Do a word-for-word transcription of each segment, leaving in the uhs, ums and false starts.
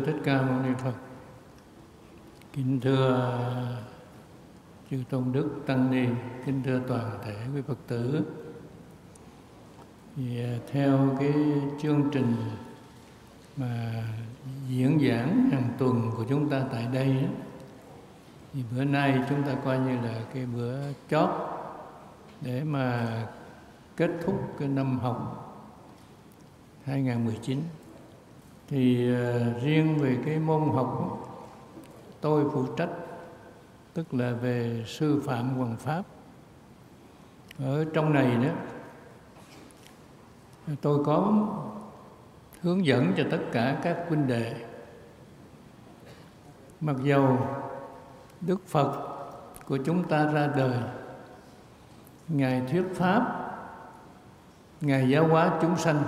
Thích Ca Mâu Ni Phật. Kính thưa chư tôn đức tăng ni, kính thưa toàn thể quý Phật tử. Thì theo cái chương trình mà diễn giảng hàng tuần của chúng ta tại đây, thì bữa nay chúng ta coi như là cái bữa chót để mà kết thúc cái năm học hai nghìn không trăm mười chín. Thì uh, riêng về cái môn học tôi phụ trách, tức là về sư phạm hoằng pháp. Ở trong này đó, tôi có hướng dẫn cho tất cả các huynh đệ. Mặc dầu Đức Phật của chúng ta ra đời, Ngài thuyết pháp, Ngài giáo hóa chúng sanh.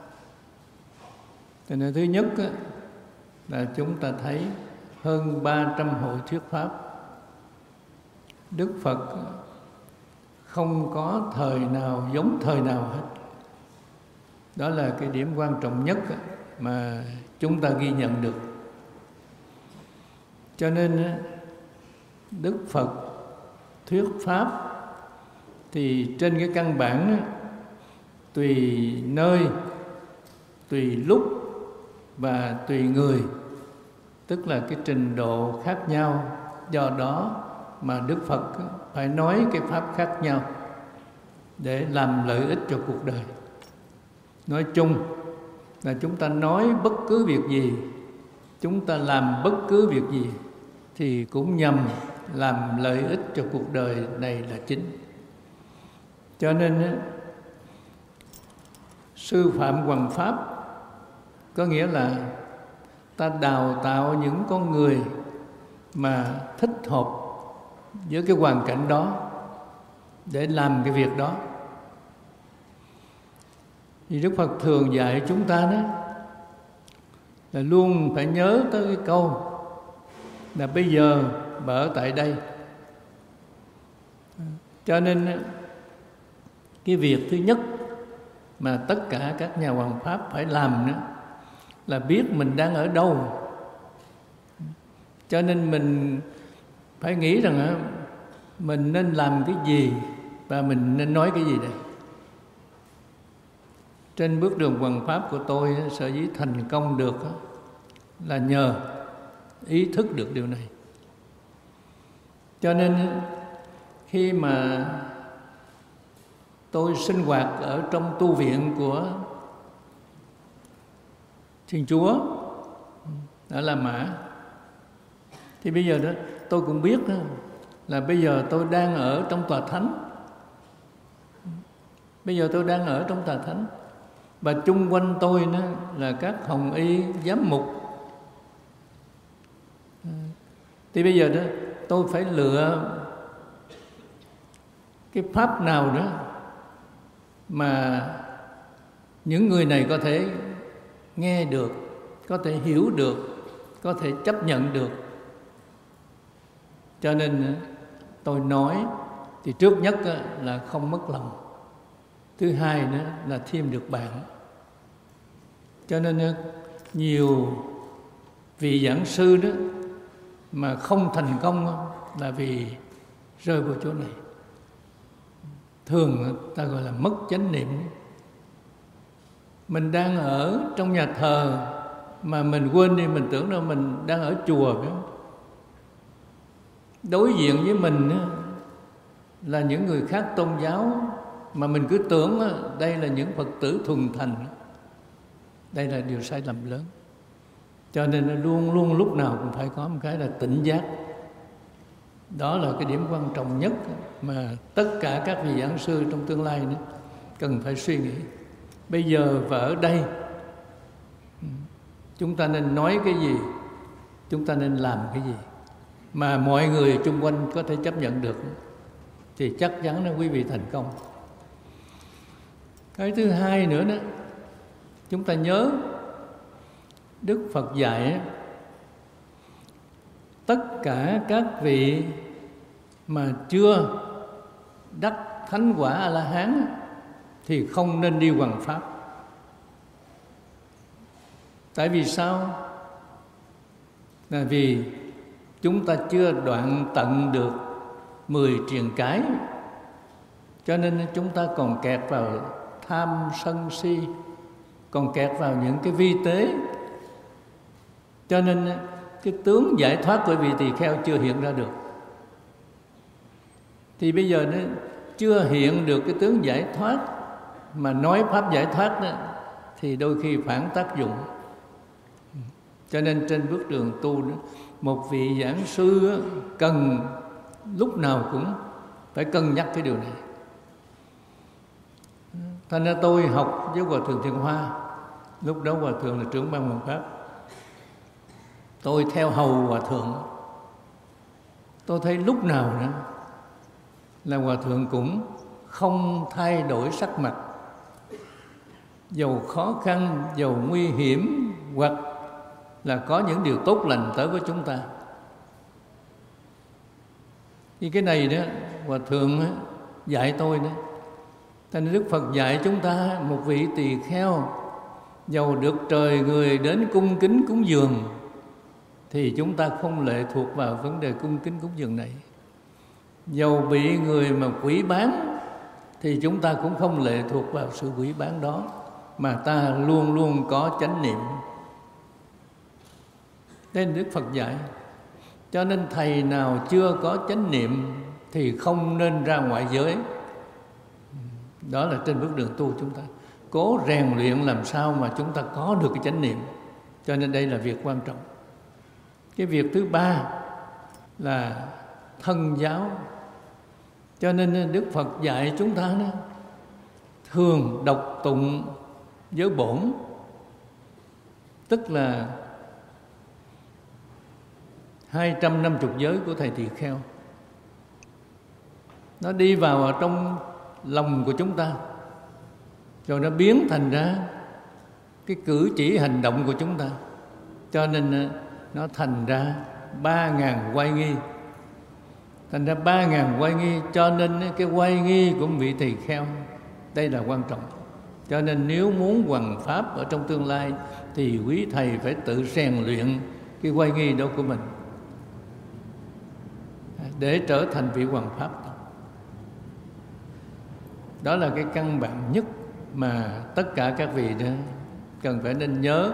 Cho nên thứ nhất á, là chúng ta thấy hơn ba trăm hội thuyết pháp. Đức Phật không có thời nào giống thời nào hết. Đó là cái điểm quan trọng nhất mà chúng ta ghi nhận được. Cho nên Đức Phật thuyết pháp thì trên cái căn bản tùy nơi, tùy lúc và tùy người, tức là cái trình độ khác nhau. Do đó mà Đức Phật phải nói cái pháp khác nhau để làm lợi ích cho cuộc đời. Nói chung là chúng ta nói bất cứ việc gì, chúng ta làm bất cứ việc gì thì cũng nhằm làm lợi ích cho cuộc đời này là chính. Cho nên sư phạm hoằng pháp có nghĩa là ta đào tạo những con người mà thích hợp với cái hoàn cảnh đó để làm cái việc đó. Thì Đức Phật thường dạy chúng ta đó là luôn phải nhớ tới cái câu là bây giờ và ở tại đây. Cho nên cái việc thứ nhất mà tất cả các nhà hoằng pháp phải làm nữa là biết mình đang ở đâu. Cho nên mình phải nghĩ rằng mình nên làm cái gì và mình nên nói cái gì đây. Trên bước đường hoằng pháp của tôi, sở dĩ thành công được là nhờ ý thức được điều này. Cho nên khi mà tôi sinh hoạt ở trong tu viện của Thiên Chúa ở La Mã, thì bây giờ đó tôi cũng biết đó, là bây giờ tôi đang ở trong tòa thánh. Bây giờ tôi đang ở trong tòa thánh, và chung quanh tôi đó là các hồng y giám mục. Thì bây giờ đó tôi phải lựa cái pháp nào đó mà những người này có thể nghe được, có thể hiểu được, có thể chấp nhận được. Cho nên tôi nói thì trước nhất là không mất lòng, thứ hai nữa là thêm được bạn. Cho nên nhiều vị giảng sư đó mà không thành công là vì rơi vào chỗ này. Thường ta gọi là mất chánh niệm. Mình đang ở trong nhà thờ mà mình quên đi, mình tưởng là mình đang ở chùa. Đối diện với mình là những người khác tôn giáo, mà mình cứ tưởng đây là những Phật tử thuần thành. Đây là điều sai lầm lớn. Cho nên luôn luôn lúc nào cũng phải có một cái là tỉnh giác. Đó là cái điểm quan trọng nhất mà tất cả các vị giảng sư trong tương lai nữa cần phải suy nghĩ. Bây giờ và ở đây chúng ta nên nói cái gì, chúng ta nên làm cái gì mà mọi người chung quanh có thể chấp nhận được, thì chắc chắn là quý vị thành công. Cái thứ hai nữa đó, chúng ta nhớ Đức Phật dạy tất cả các vị mà chưa đắc thánh quả A-la-hán thì không nên đi hoằng pháp. Tại vì sao? là vì chúng ta chưa đoạn tận được mười triền cái, cho nên chúng ta còn kẹt vào tham sân si, còn kẹt vào những cái vi tế, cho nên cái tướng giải thoát của vị tỳ kheo chưa hiện ra được. Thì bây giờ nó chưa hiện được cái tướng giải thoát, mà nói pháp giải thoát đó, thì đôi khi phản tác dụng. Cho nên trên bước đường tu đó, một vị giảng sư đó, cần lúc nào cũng phải cân nhắc cái điều này. Thành ra tôi học với Hòa Thượng Thiện Hoa, lúc đó Hòa Thượng là trưởng ban Hoàng Pháp, tôi theo hầu Hòa Thượng. Tôi thấy lúc nào nữa là Hòa Thượng cũng không thay đổi sắc mặt, dầu khó khăn, dầu nguy hiểm, hoặc là có những điều tốt lành tới với chúng ta. Thì cái này đó Hòa Thượng dạy tôi đó. Thành Đức Phật dạy chúng ta, một vị tỳ kheo dầu được trời người đến cung kính cúng dường, thì chúng ta không lệ thuộc vào vấn đề cung kính cúng dường này. Dầu bị người mà quỷ bán, thì chúng ta cũng không lệ thuộc vào sự quỷ bán đó, mà ta luôn luôn có chánh niệm. Nên Đức Phật dạy. Cho nên thầy nào chưa có chánh niệm thì không nên ra ngoại giới. Đó là trên bước đường tu chúng ta cố rèn luyện làm sao mà chúng ta có được cái chánh niệm. Cho nên đây là việc quan trọng. Cái việc thứ ba là thân giáo. Cho nên Đức Phật dạy chúng ta đó, thường đọc tụng giới bổn, tức là hai trăm năm mươi giới của thầy tỳ kheo. Nó đi vào ở trong lòng của chúng ta, rồi nó biến thành ra cái cử chỉ hành động của chúng ta. Cho nên nó thành ra ba ngàn oai nghi. Thành ra ba ngàn oai nghi. Cho nên cái oai nghi của vị tỳ kheo, đây là quan trọng. Cho nên nếu muốn hoằng pháp ở trong tương lai, thì quý thầy phải tự rèn luyện cái oai nghi đó của mình, để trở thành vị hoằng pháp. Đó là cái căn bản nhất mà tất cả các vị đó cần phải nên nhớ.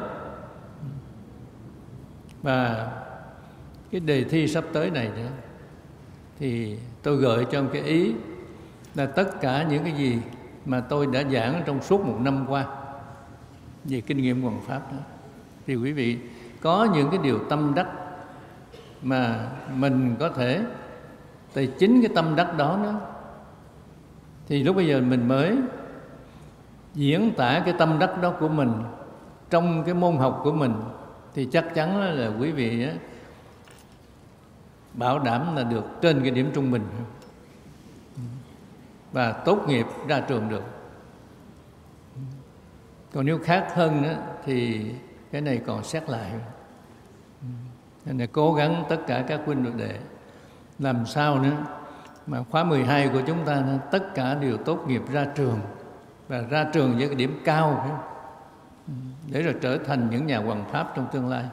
Và cái đề thi sắp tới này nữa, thì tôi gợi cho một cái ý là tất cả những cái gì mà tôi đã giảng trong suốt một năm qua về kinh nghiệm hoằng pháp đó, thì quý vị có những cái điều tâm đắc mà mình có thể, từ chính cái tâm đắc đó đó, thì lúc bây giờ mình mới diễn tả cái tâm đắc đó của mình trong cái môn học của mình, thì chắc chắn là quý vị bảo đảm là được trên cái điểm trung bình và tốt nghiệp ra trường được. Còn nếu khác hơn nữa, thì cái này còn xét lại. Nên là cố gắng tất cả các huynh đệ làm sao nữa mà khóa mười hai của chúng ta tất cả đều tốt nghiệp ra trường, và ra trường với cái điểm cao, để rồi trở thành những nhà hoằng pháp trong tương lai.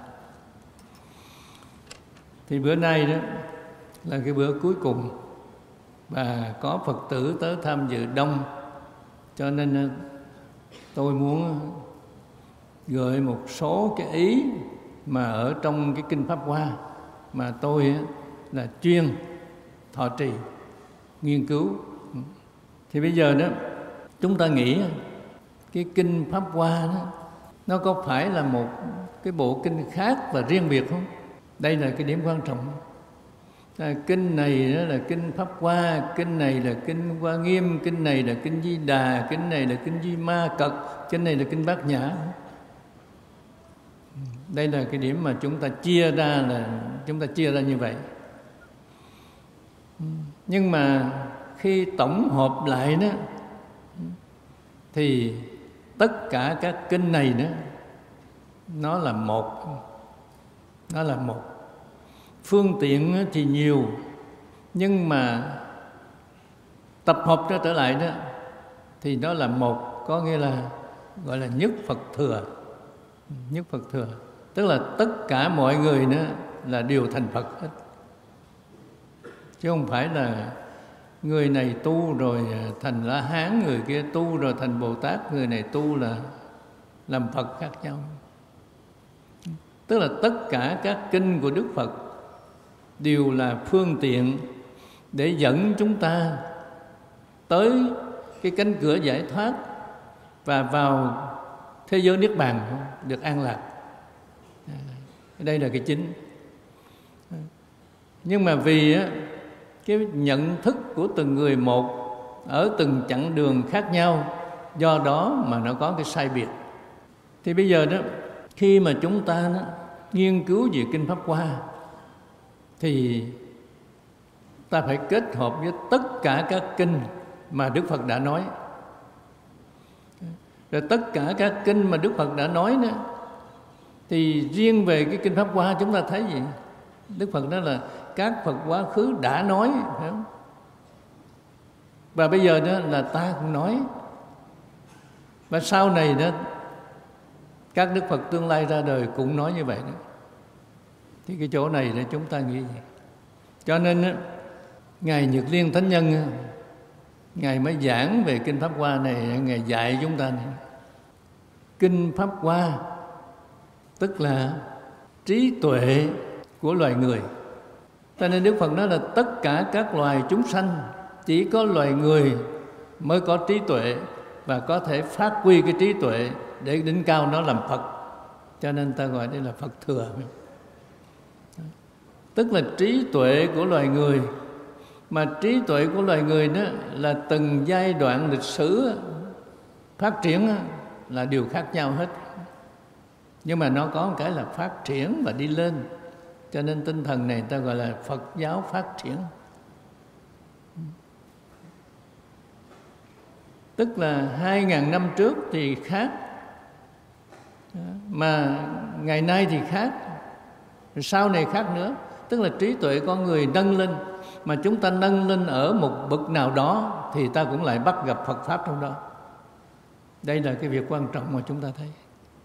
Thì bữa nay đó là cái bữa cuối cùng, và có Phật tử tới tham dự đông, cho nên tôi muốn gợi một số cái ý mà ở trong cái Kinh Pháp Hoa mà tôi là chuyên thọ trì, nghiên cứu. Thì bây giờ đó chúng ta nghĩ cái Kinh Pháp Hoa đó, nó có phải là một cái bộ kinh khác và riêng biệt không? Đây là cái điểm quan trọng. À, kinh này đó là Kinh Pháp Hoa, kinh này là Kinh Hoa Nghiêm, kinh này là Kinh Di Đà, kinh này là Kinh Di Ma Cật, kinh này là Kinh Bát Nhã. Đây là cái điểm mà chúng ta chia ra, là chúng ta chia ra như vậy. Nhưng mà khi tổng hợp lại đó, thì tất cả các kinh này đó, nó là một. Nó là một. Phương tiện thì nhiều, nhưng mà tập hợp ra trở lại đó, thì nó là một. Có nghĩa là gọi là nhất Phật thừa. Nhất Phật thừa. Tức là tất cả mọi người nữa là đều thành Phật hết. Chứ không phải là người này tu rồi thành La Hán, người kia tu rồi thành Bồ Tát, người này tu là làm Phật khác nhau. Tức là tất cả các kinh của Đức Phật đều là phương tiện để dẫn chúng ta tới cái cánh cửa giải thoát và vào thế giới Niết Bàn được an lạc. Đây là cái chính. Nhưng mà vì cái nhận thức của từng người một ở từng chặng đường khác nhau, do đó mà nó có cái sai biệt. Thì bây giờ đó, khi mà chúng ta đó, nghiên cứu về Kinh Pháp Hoa thì ta phải kết hợp với tất cả các kinh mà Đức Phật đã nói. Rồi tất cả các kinh mà Đức Phật đã nói đó, thì riêng về cái Kinh Pháp Hoa chúng ta thấy gì? Đức Phật nói là các Phật quá khứ đã nói, phải không? Và bây giờ đó là ta cũng nói. Và sau này đó, các Đức Phật tương lai ra đời cũng nói như vậy đó. Thì cái chỗ này để chúng ta nghĩ gì? Cho nên đó, Ngài Nhật Liên Thánh Nhân, Ngài mới giảng về Kinh Pháp Hoa này, Ngài dạy chúng ta này. Kinh Pháp Hoa tức là trí tuệ của loài người. Cho nên Đức Phật nói là tất cả các loài chúng sanh, chỉ có loài người mới có trí tuệ và có thể phát huy cái trí tuệ để đỉnh cao nó làm Phật. Cho nên ta gọi đây là Phật thừa. Tức là trí tuệ của loài người. Mà trí tuệ của loài người đó là từng giai đoạn lịch sử phát triển là điều khác nhau hết. Nhưng mà nó có một cái là phát triển và đi lên. Cho nên tinh thần này ta gọi là Phật giáo phát triển. Tức là hai ngàn năm trước thì khác, mà ngày nay thì khác, rồi sau này khác nữa. Tức là trí tuệ con người nâng lên, mà chúng ta nâng lên ở một bậc nào đó thì ta cũng lại bắt gặp Phật Pháp trong đó. Đây là cái việc quan trọng mà chúng ta thấy.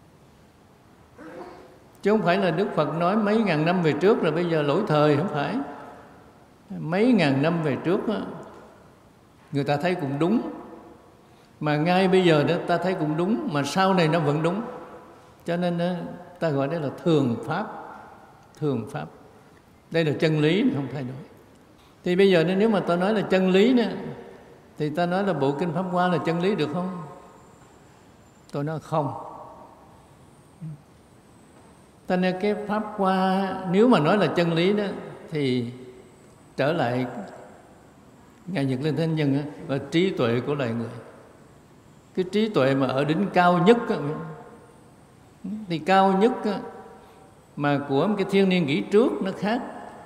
Chứ không phải là Đức Phật nói mấy ngàn năm về trước rồi bây giờ lỗi thời, không phải. Mấy ngàn năm về trước đó, người ta thấy cũng đúng. Mà ngay bây giờ đó ta thấy cũng đúng, mà sau này nó vẫn đúng. Cho nên đó, ta gọi đây là thường Pháp. Thường Pháp. Đây là chân lý không thay đổi. Thì bây giờ nếu mà ta nói là chân lý nữa, thì ta nói là bộ Kinh Pháp Hoa là chân lý được không? Tôi nói không. Ta nên cái Pháp Hoa nếu mà nói là chân lý đó, thì trở lại Ngài Nhật Liên Thánh Nhân và trí tuệ của loài người. Cái trí tuệ mà ở đỉnh cao nhất thì cao nhất mà của một cái thiên niên kỷ trước nó khác,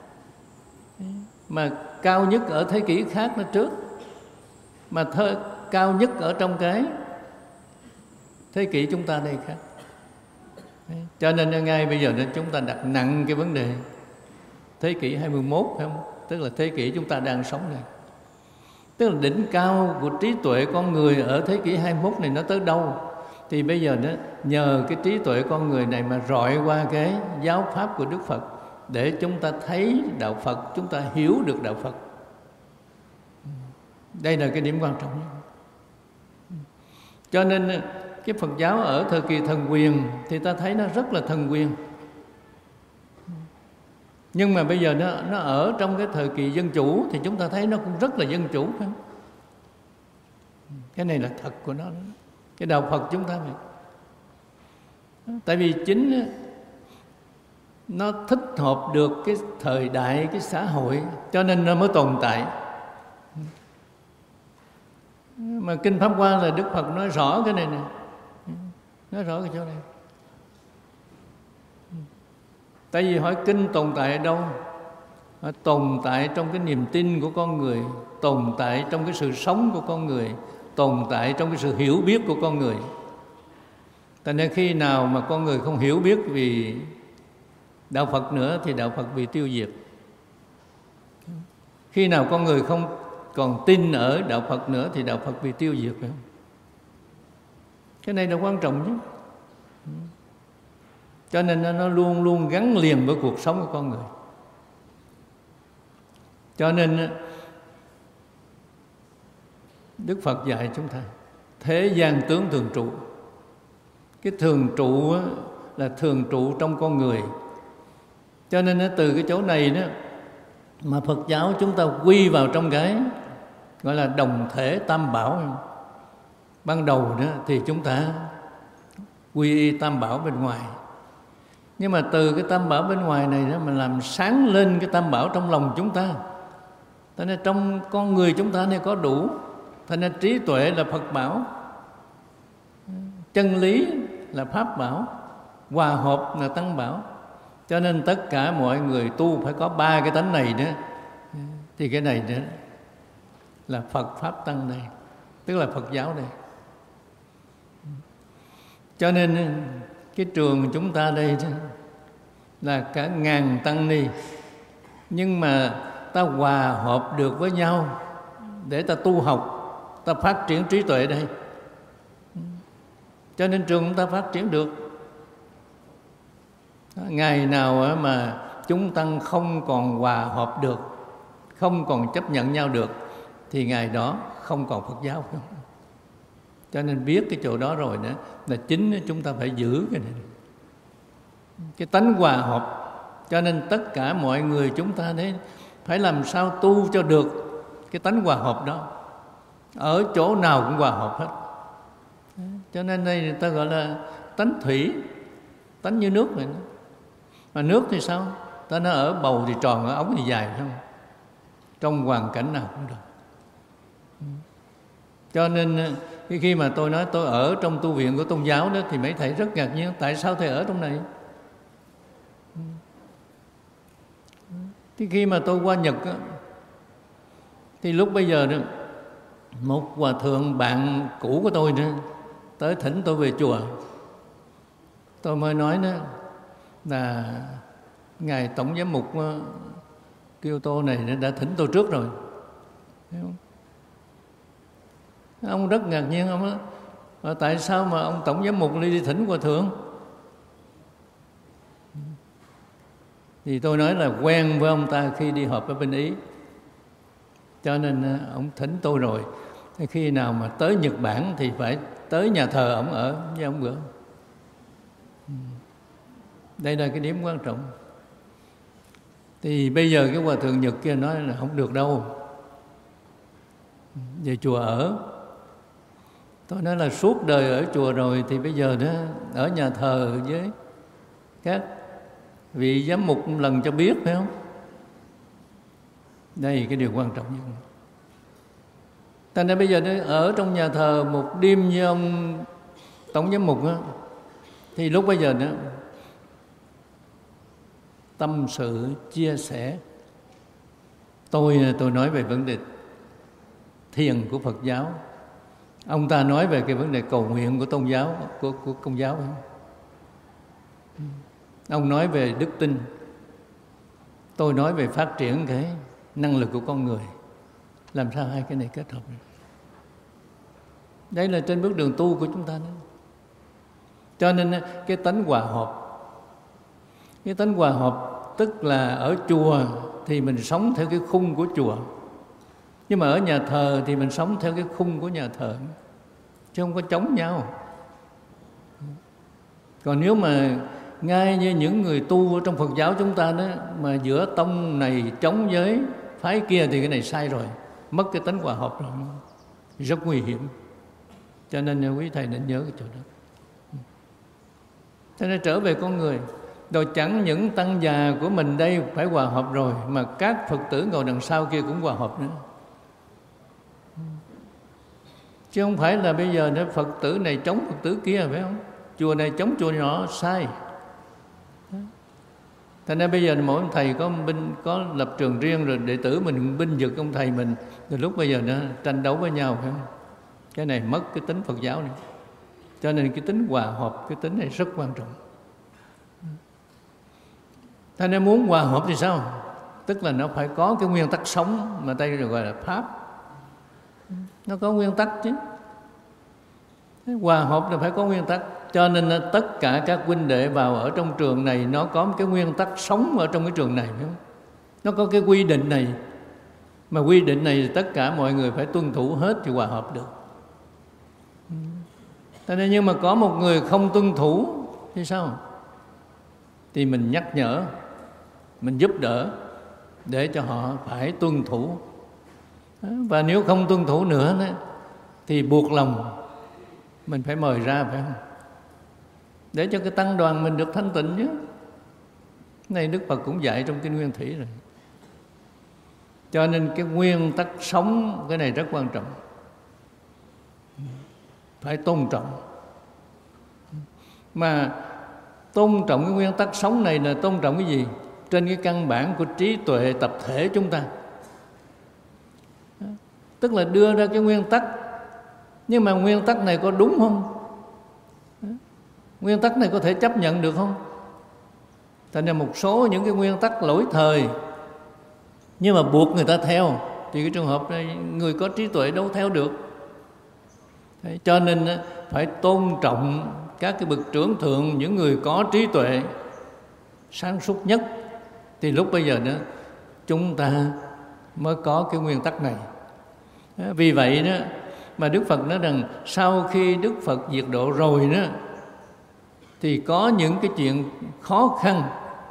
mà cao nhất ở thế kỷ khác nó trước, mà thơ, cao nhất ở trong cái thế kỷ chúng ta đây khác. Cho nên ngay bây giờ chúng ta đặt nặng cái vấn đề thế kỷ hai mươi mốt, phải không? Tức là thế kỷ chúng ta đang sống này. Tức là đỉnh cao của trí tuệ con người ở thế kỷ hai mươi mốt này nó tới đâu? Thì bây giờ đó, nhờ cái trí tuệ con người này mà rọi qua cái giáo pháp của Đức Phật, để chúng ta thấy đạo Phật, chúng ta hiểu được đạo Phật. Đây là cái điểm quan trọng nhất. Cho nên cái Phật giáo ở thời kỳ thần quyền thì ta thấy nó rất là thần quyền. Nhưng mà bây giờ nó, nó ở trong cái thời kỳ dân chủ thì chúng ta thấy nó cũng rất là dân chủ, phải không? Cái này là thật của nó. Cái đạo Phật chúng ta vậy. Tại vì chính nó thích hợp được cái thời đại, cái xã hội, cho nên nó mới tồn tại. Mà Kinh Pháp Hoa là Đức Phật nói rõ cái này nè, nói rõ cái chỗ này. Tại vì hỏi kinh tồn tại ở đâu? Nó tồn tại trong cái niềm tin của con người, tồn tại trong cái sự sống của con người, tồn tại trong cái sự hiểu biết của con người. Tại nên khi nào mà con người không hiểu biết vì đạo Phật nữa thì đạo Phật bị tiêu diệt. Khi nào con người không còn tin ở đạo Phật nữa thì đạo Phật bị tiêu diệt, phải không? Cái này là quan trọng chứ. Cho nên nó luôn luôn gắn liền với cuộc sống của con người. Cho nên Đức Phật dạy chúng ta thế gian tướng thường trụ. Cái thường trụ là thường trụ trong con người. Cho nên từ cái chỗ này đó mà Phật giáo chúng ta quy vào trong cái gọi là đồng thể tam bảo. Ban đầu đó thì chúng ta quy y tam bảo bên ngoài, nhưng mà từ cái tam bảo bên ngoài này đó mà làm sáng lên cái tam bảo trong lòng chúng ta. Cho nên trong con người chúng ta này có đủ. Cho nên trí tuệ là Phật bảo, chân lý là Pháp bảo, hòa hợp là Tăng bảo. Cho nên tất cả mọi người tu phải có ba cái tánh này đó. Thì cái này đó là Phật Pháp Tăng đây, tức là Phật giáo đây. Cho nên cái trường chúng ta đây là cả ngàn tăng ni, nhưng mà ta hòa hợp được với nhau để ta tu học, ta phát triển trí tuệ đây. Cho nên trường chúng ta phát triển được. Ngày nào mà chúng tăng không còn hòa hợp được, không còn chấp nhận nhau được, thì ngày đó không còn Phật giáo. Cho nên biết cái chỗ đó rồi nữa là chính chúng ta phải giữ cái này, cái tánh hòa hợp. Cho nên tất cả mọi người chúng ta đấy phải làm sao tu cho được cái tánh hòa hợp đó. Ở chỗ nào cũng hòa hợp hết. Cho nên đây người ta gọi là tánh thủy, tánh như nước vậy đó. Mà nước thì sao? Ta nó ở bầu thì tròn, ở ống thì dài, phải không? Trong hoàn cảnh nào cũng được. Cho nên khi mà tôi nói tôi ở trong tu viện của tôn giáo đó, thì mấy thầy rất ngạc nhiên. Tại sao thầy ở trong này? Thì khi mà tôi qua Nhật đó, thì lúc bây giờ đó, một hòa thượng bạn cũ của tôi đó, tới thỉnh tôi về chùa. Tôi mới nói đó là ngài tổng giám mục Kyoto này đã thỉnh tôi trước rồi. Thấy không? Ông rất ngạc nhiên. Ông nói mà tại sao mà ông tổng giám mục đi thỉnh hòa thượng? Thì tôi nói là quen với ông ta khi đi họp ở bên Ý, cho nên ông thỉnh tôi rồi. Khi nào mà tới Nhật Bản thì phải tới nhà thờ ông ở với ông bữa. Đây là cái điểm quan trọng. Thì bây giờ cái hòa thượng Nhật kia nói là không được đâu, về chùa ở. Tôi nói là suốt đời ở chùa rồi, thì bây giờ đó ở nhà thờ với các vị giám mục lần cho biết, phải không? Đây cái điều quan trọng nhất. Thành ra bây giờ nó ở trong nhà thờ một đêm với ông tổng giám mục đó, thì lúc bây giờ đó tâm sự chia sẻ. Tôi tôi nói về vấn đề thiền của Phật giáo, ông ta nói về cái vấn đề cầu nguyện của tôn giáo, của, của Công giáo. Ông nói về đức tin, tôi nói về phát triển cái năng lực của con người. Làm sao hai cái này kết hợp? Đây là trên bước đường tu của chúng ta đó. Cho nên cái tánh hòa hợp, cái tánh hòa hợp tức là ở chùa thì mình sống theo cái khung của chùa, nhưng mà ở nhà thờ thì mình sống theo cái khung của nhà thờ, chứ không có chống nhau. Còn nếu mà ngay như những người tu ở trong Phật giáo chúng ta đó, mà giữa tông này chống với phái kia thì cái này sai rồi, mất cái tánh hòa hợp rồi, rất nguy hiểm. Cho nên quý thầy nên nhớ cái chỗ đó. Cho nên trở về con người, rồi chẳng những tăng già của mình đây phải hòa hợp rồi, mà các Phật tử ngồi đằng sau kia cũng hòa hợp nữa. Chứ không phải là bây giờ Phật tử này chống Phật tử kia, phải không? Chùa này chống chùa nhỏ, sai. Thành ra bây giờ mỗi ông thầy có binh, có lập trường riêng, rồi đệ tử mình binh vực ông thầy mình, rồi lúc bây giờ nó tranh đấu với nhau, phải không? Cái này mất cái tính Phật giáo này. Cho nên cái tính hòa hợp, cái tính này rất quan trọng. Thành ra muốn hòa hợp thì sao? Tức là nó phải có cái nguyên tắc sống mà đây gọi là Pháp. Nó có nguyên tắc chứ. Hòa hợp là phải có nguyên tắc. cho nên tất cả các huynh đệ vào ở trong trường này nó có một cái nguyên tắc sống ở trong cái trường này, phải không? Nó có cái quy định này, mà quy định này tất cả mọi người phải tuân thủ hết thì hòa hợp được. Cho nên nhưng mà có một người không tuân thủ thì sao? Thì mình nhắc nhở, mình giúp đỡ để cho họ phải tuân thủ. Và nếu không tuân thủ nữa thì buộc lòng mình phải mời ra, phải không? Để cho cái tăng đoàn mình được thanh tịnh chứ. Này Đức Phật cũng dạy trong Kinh Nguyên Thủy rồi. Cho nên cái nguyên tắc sống cái này rất quan trọng, phải tôn trọng. Mà tôn trọng cái nguyên tắc sống này là tôn trọng cái gì? Trên cái căn bản của trí tuệ tập thể chúng ta. Tức là đưa ra cái nguyên tắc, nhưng mà nguyên tắc này có đúng không? Nguyên tắc này có thể chấp nhận được không? Thành ra một số những cái nguyên tắc lỗi thời nhưng mà buộc người ta theo, thì cái trường hợp này người có trí tuệ đâu theo được. Thế cho nên phải tôn trọng các cái bậc trưởng thượng, những người có trí tuệ sáng suốt nhất, thì lúc bây giờ đó chúng ta mới có cái nguyên tắc này. Vì vậy đó mà Đức Phật nói rằng sau khi Đức Phật diệt độ rồi đó thì có những cái chuyện khó khăn,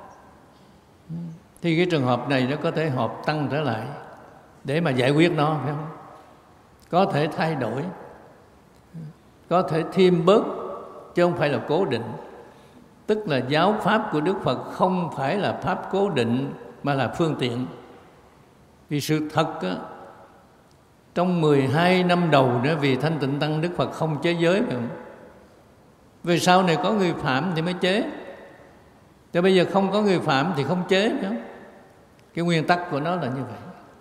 thì cái trường hợp này nó có thể họp tăng trở lại để mà giải quyết nó, phải không? Có thể thay đổi, có thể thêm bớt, chứ không phải là cố định. Tức là giáo pháp của Đức Phật không phải là pháp cố định mà là phương tiện. Vì sự thật á, trong mười hai năm đầu đó, vì thanh tịnh tăng Đức Phật không chế giới, phải không? Về sau này có người phạm thì mới chế, cho bây giờ không có người phạm thì không chế, phải không? Cái nguyên tắc của nó là như vậy.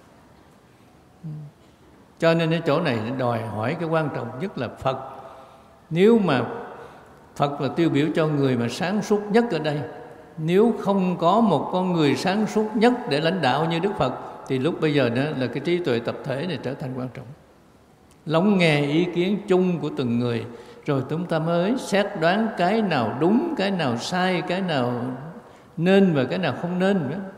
Cho nên ở chỗ này đòi hỏi cái quan trọng nhất là Phật. Nếu mà Phật là tiêu biểu cho người mà sáng suốt nhất ở đây, nếu không có một con người sáng suốt nhất để lãnh đạo như Đức Phật, thì lúc bây giờ đó là cái trí tuệ tập thể này trở thành quan trọng. Lắng nghe ý kiến chung của từng người, rồi chúng ta mới xét đoán cái nào đúng, cái nào sai, cái nào nên và cái nào không nên nữa.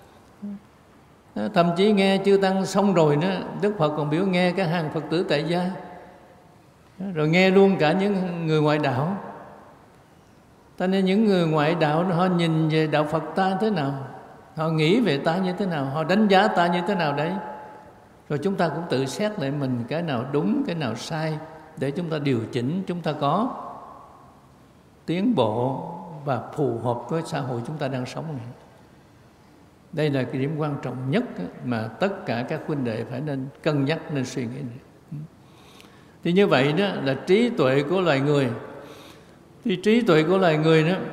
Thậm chí nghe chư tăng xong rồi đó, Đức Phật còn biểu nghe các hàng Phật tử tại gia, rồi nghe luôn cả những người ngoại đạo. Cho nên những người ngoại đạo họ nhìn về đạo Phật ta thế nào, họ nghĩ về ta như thế nào, họ đánh giá ta như thế nào đấy. Rồi chúng ta cũng tự xét lại mình, cái nào đúng, cái nào sai, để chúng ta điều chỉnh, chúng ta có tiến bộ và phù hợp với xã hội chúng ta đang sống này. Đây là cái điểm quan trọng nhất mà tất cả các huynh đệ phải nên cân nhắc, nên suy nghĩ. Thì như vậy đó là trí tuệ của loài người. Thì trí tuệ của loài người đó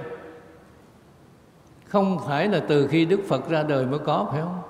không phải là từ khi Đức Phật ra đời mới có, phải không?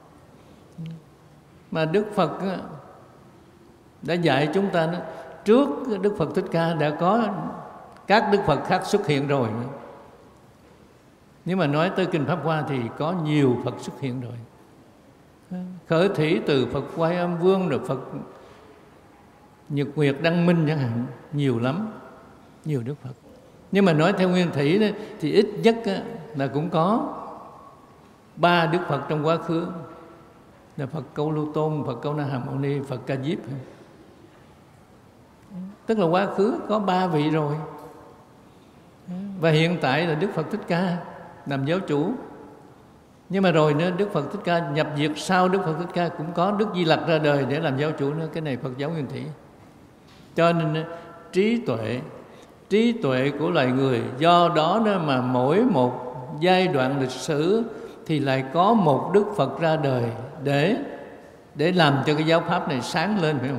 Mà Đức Phật đã dạy chúng ta đó, trước Đức Phật Thích Ca đã có các Đức Phật khác xuất hiện rồi. Nếu mà nói tới Kinh Pháp Hoa thì có nhiều Phật xuất hiện rồi. Khởi thủy từ Phật Quay Âm Vương, rồi Phật Nhật Nguyệt Đăng Minh chẳng hạn, nhiều lắm, nhiều Đức Phật. Nhưng mà nói theo Nguyên Thủy đó, thì ít nhất là cũng có ba Đức Phật trong quá khứ, là Phật Câu Lưu Tôn, Phật Câu Na Hàm Mâu Ni, Phật Ca Diếp. Tức là quá khứ có ba vị rồi. Và hiện tại là Đức Phật Thích Ca làm giáo chủ. Nhưng mà rồi nữa Đức Phật Thích Ca nhập diệt, sau Đức Phật Thích Ca cũng có Đức Di Lặc ra đời để làm giáo chủ nữa. Cái này Phật giáo Nguyên Thủy. Cho nên trí tuệ trí tuệ của loài người, do đó đó mà mỗi một giai đoạn lịch sử thì lại có một Đức Phật ra đời để để làm cho cái giáo pháp này sáng lên, phải không?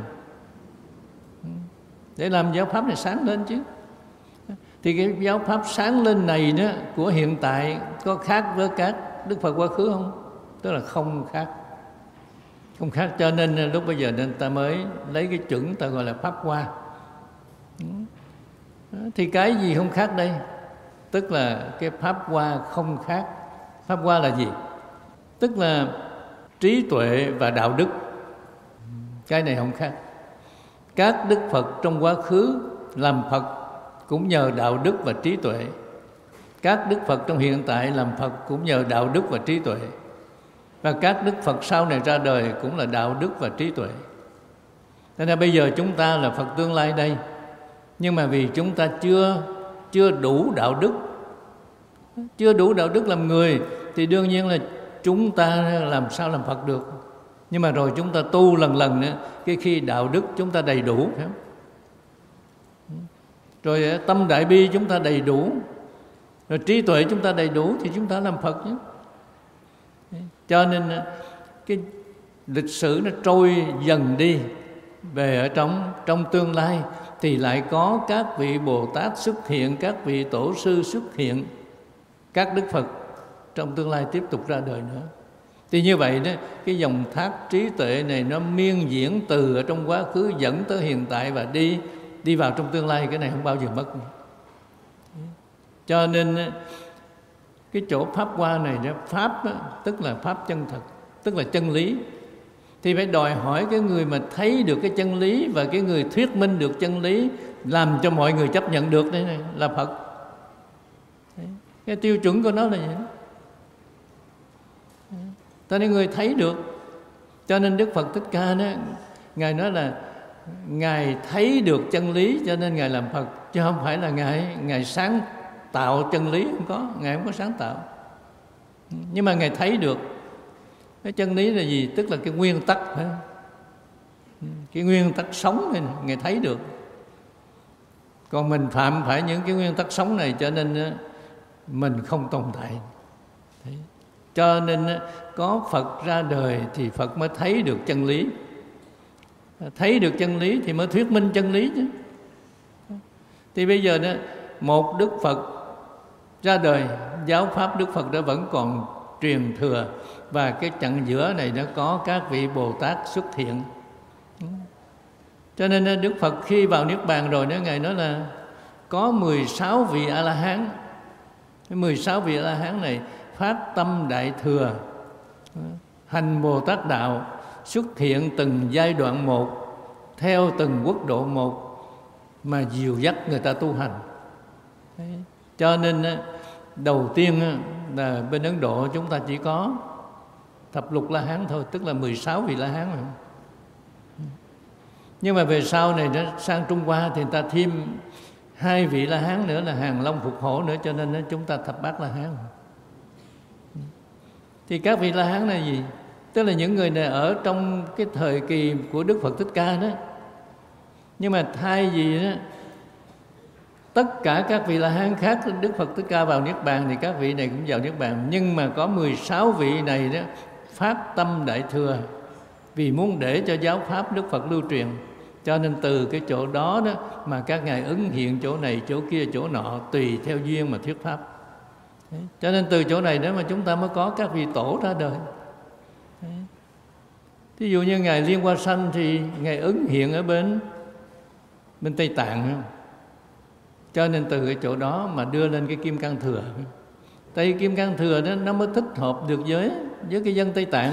Để làm giáo pháp này sáng lên chứ. Thì cái giáo pháp sáng lên này đó của hiện tại có khác với các Đức Phật quá khứ không? Tức là không khác. Không khác, cho nên lúc bây giờ nên ta mới lấy cái chuẩn ta gọi là Pháp Hoa. Thì cái gì không khác đây? Tức là cái Pháp Hoa không khác. Pháp Hoa là gì? Tức là trí tuệ và đạo đức. Cái này không khác. Các Đức Phật trong quá khứ làm Phật cũng nhờ đạo đức và trí tuệ. Các Đức Phật trong hiện tại làm Phật cũng nhờ đạo đức và trí tuệ. Và các Đức Phật sau này ra đời cũng là đạo đức và trí tuệ. Thế nên bây giờ chúng ta là Phật tương lai đây, nhưng mà vì chúng ta chưa chưa đủ đạo đức, chưa đủ đạo đức làm người, thì đương nhiên là chúng ta làm sao làm Phật được. Nhưng mà rồi chúng ta tu lần lần nữa, cái khi đạo đức chúng ta đầy đủ, phải không? Rồi tâm đại bi chúng ta đầy đủ, rồi trí tuệ chúng ta đầy đủ, thì chúng ta làm Phật nhé. Cho nên cái lịch sử nó trôi dần đi, về ở trong trong tương lai thì lại có các vị Bồ Tát xuất hiện, các vị Tổ sư xuất hiện, các Đức Phật trong tương lai tiếp tục ra đời nữa. Thì như vậy đó, cái dòng thác trí tuệ này nó miên diễn từ ở trong quá khứ dẫn tới hiện tại và đi đi vào trong tương lai, cái này không bao giờ mất. Cho nên cái chỗ pháp hoa này đó, pháp đó, tức là pháp chân thật, tức là chân lý, thì phải đòi hỏi cái người mà thấy được cái chân lý và cái người thuyết minh được chân lý, làm cho mọi người chấp nhận được, đây này là Phật. Đấy, cái tiêu chuẩn của nó là vậy đó. Cho nên người thấy được. Cho nên Đức Phật Thích Ca đó, Ngài nói là Ngài thấy được chân lý cho nên Ngài làm Phật, chứ không phải là Ngài Ngài sáng tạo chân lý, không có, Ngài không có sáng tạo. Nhưng mà Ngài thấy được. Cái chân lý là gì? Tức là cái nguyên tắc, phải không? Cái nguyên tắc sống này Ngài thấy được. Còn mình phạm phải những cái nguyên tắc sống này, cho nên mình không tồn tại. Đấy. Cho nên có Phật ra đời thì Phật mới thấy được chân lý. Thấy được chân lý thì mới thuyết minh chân lý chứ. Thì bây giờ đó, một Đức Phật ra đời, giáo pháp Đức Phật đó vẫn còn truyền thừa, và cái chặng giữa này nó có các vị Bồ Tát xuất hiện. Cho nên Đức Phật khi vào Niết Bàn rồi đó, Ngài nói là có mười sáu vị A-la-hán. Cái mười sáu vị A-la-hán này phát tâm đại thừa, hành Bồ Tát đạo, xuất hiện từng giai đoạn một, theo từng quốc độ một, mà dìu dắt người ta tu hành. Đấy. Cho nên đầu tiên là bên Ấn Độ chúng ta chỉ có thập lục La Hán thôi, tức là mười sáu vị La Hán. Nhưng mà về sau này nó sang Trung Hoa thì người ta thêm hai vị La Hán nữa là Hàng Long Phục Hổ nữa, cho nên chúng ta thập bát La Hán. Thì các vị La Hán là gì? Tức là những người này ở trong cái thời kỳ của Đức Phật Thích Ca đó. Nhưng mà thay vì đó, tất cả các vị La Hán khác Đức Phật Thích Ca vào Niết Bàn thì các vị này cũng vào Niết Bàn. Nhưng mà có mười sáu vị này đó phát tâm đại thừa, vì muốn để cho giáo pháp Đức Phật lưu truyền. Cho nên từ cái chỗ đó đó mà các ngài ứng hiện chỗ này, chỗ kia, chỗ nọ, tùy theo duyên mà thuyết pháp. Đấy. Cho nên từ chỗ này đó mà chúng ta mới có các vị tổ ra đời. Đấy. Ví dụ như ngài Liên Hoa Sanh thì ngài ứng hiện ở bên bên Tây Tạng. Cho nên từ cái chỗ đó mà đưa lên cái Kim Cang Thừa. Tại vì Kim Cang Thừa đó nó mới thích hợp được với với cái dân Tây Tạng.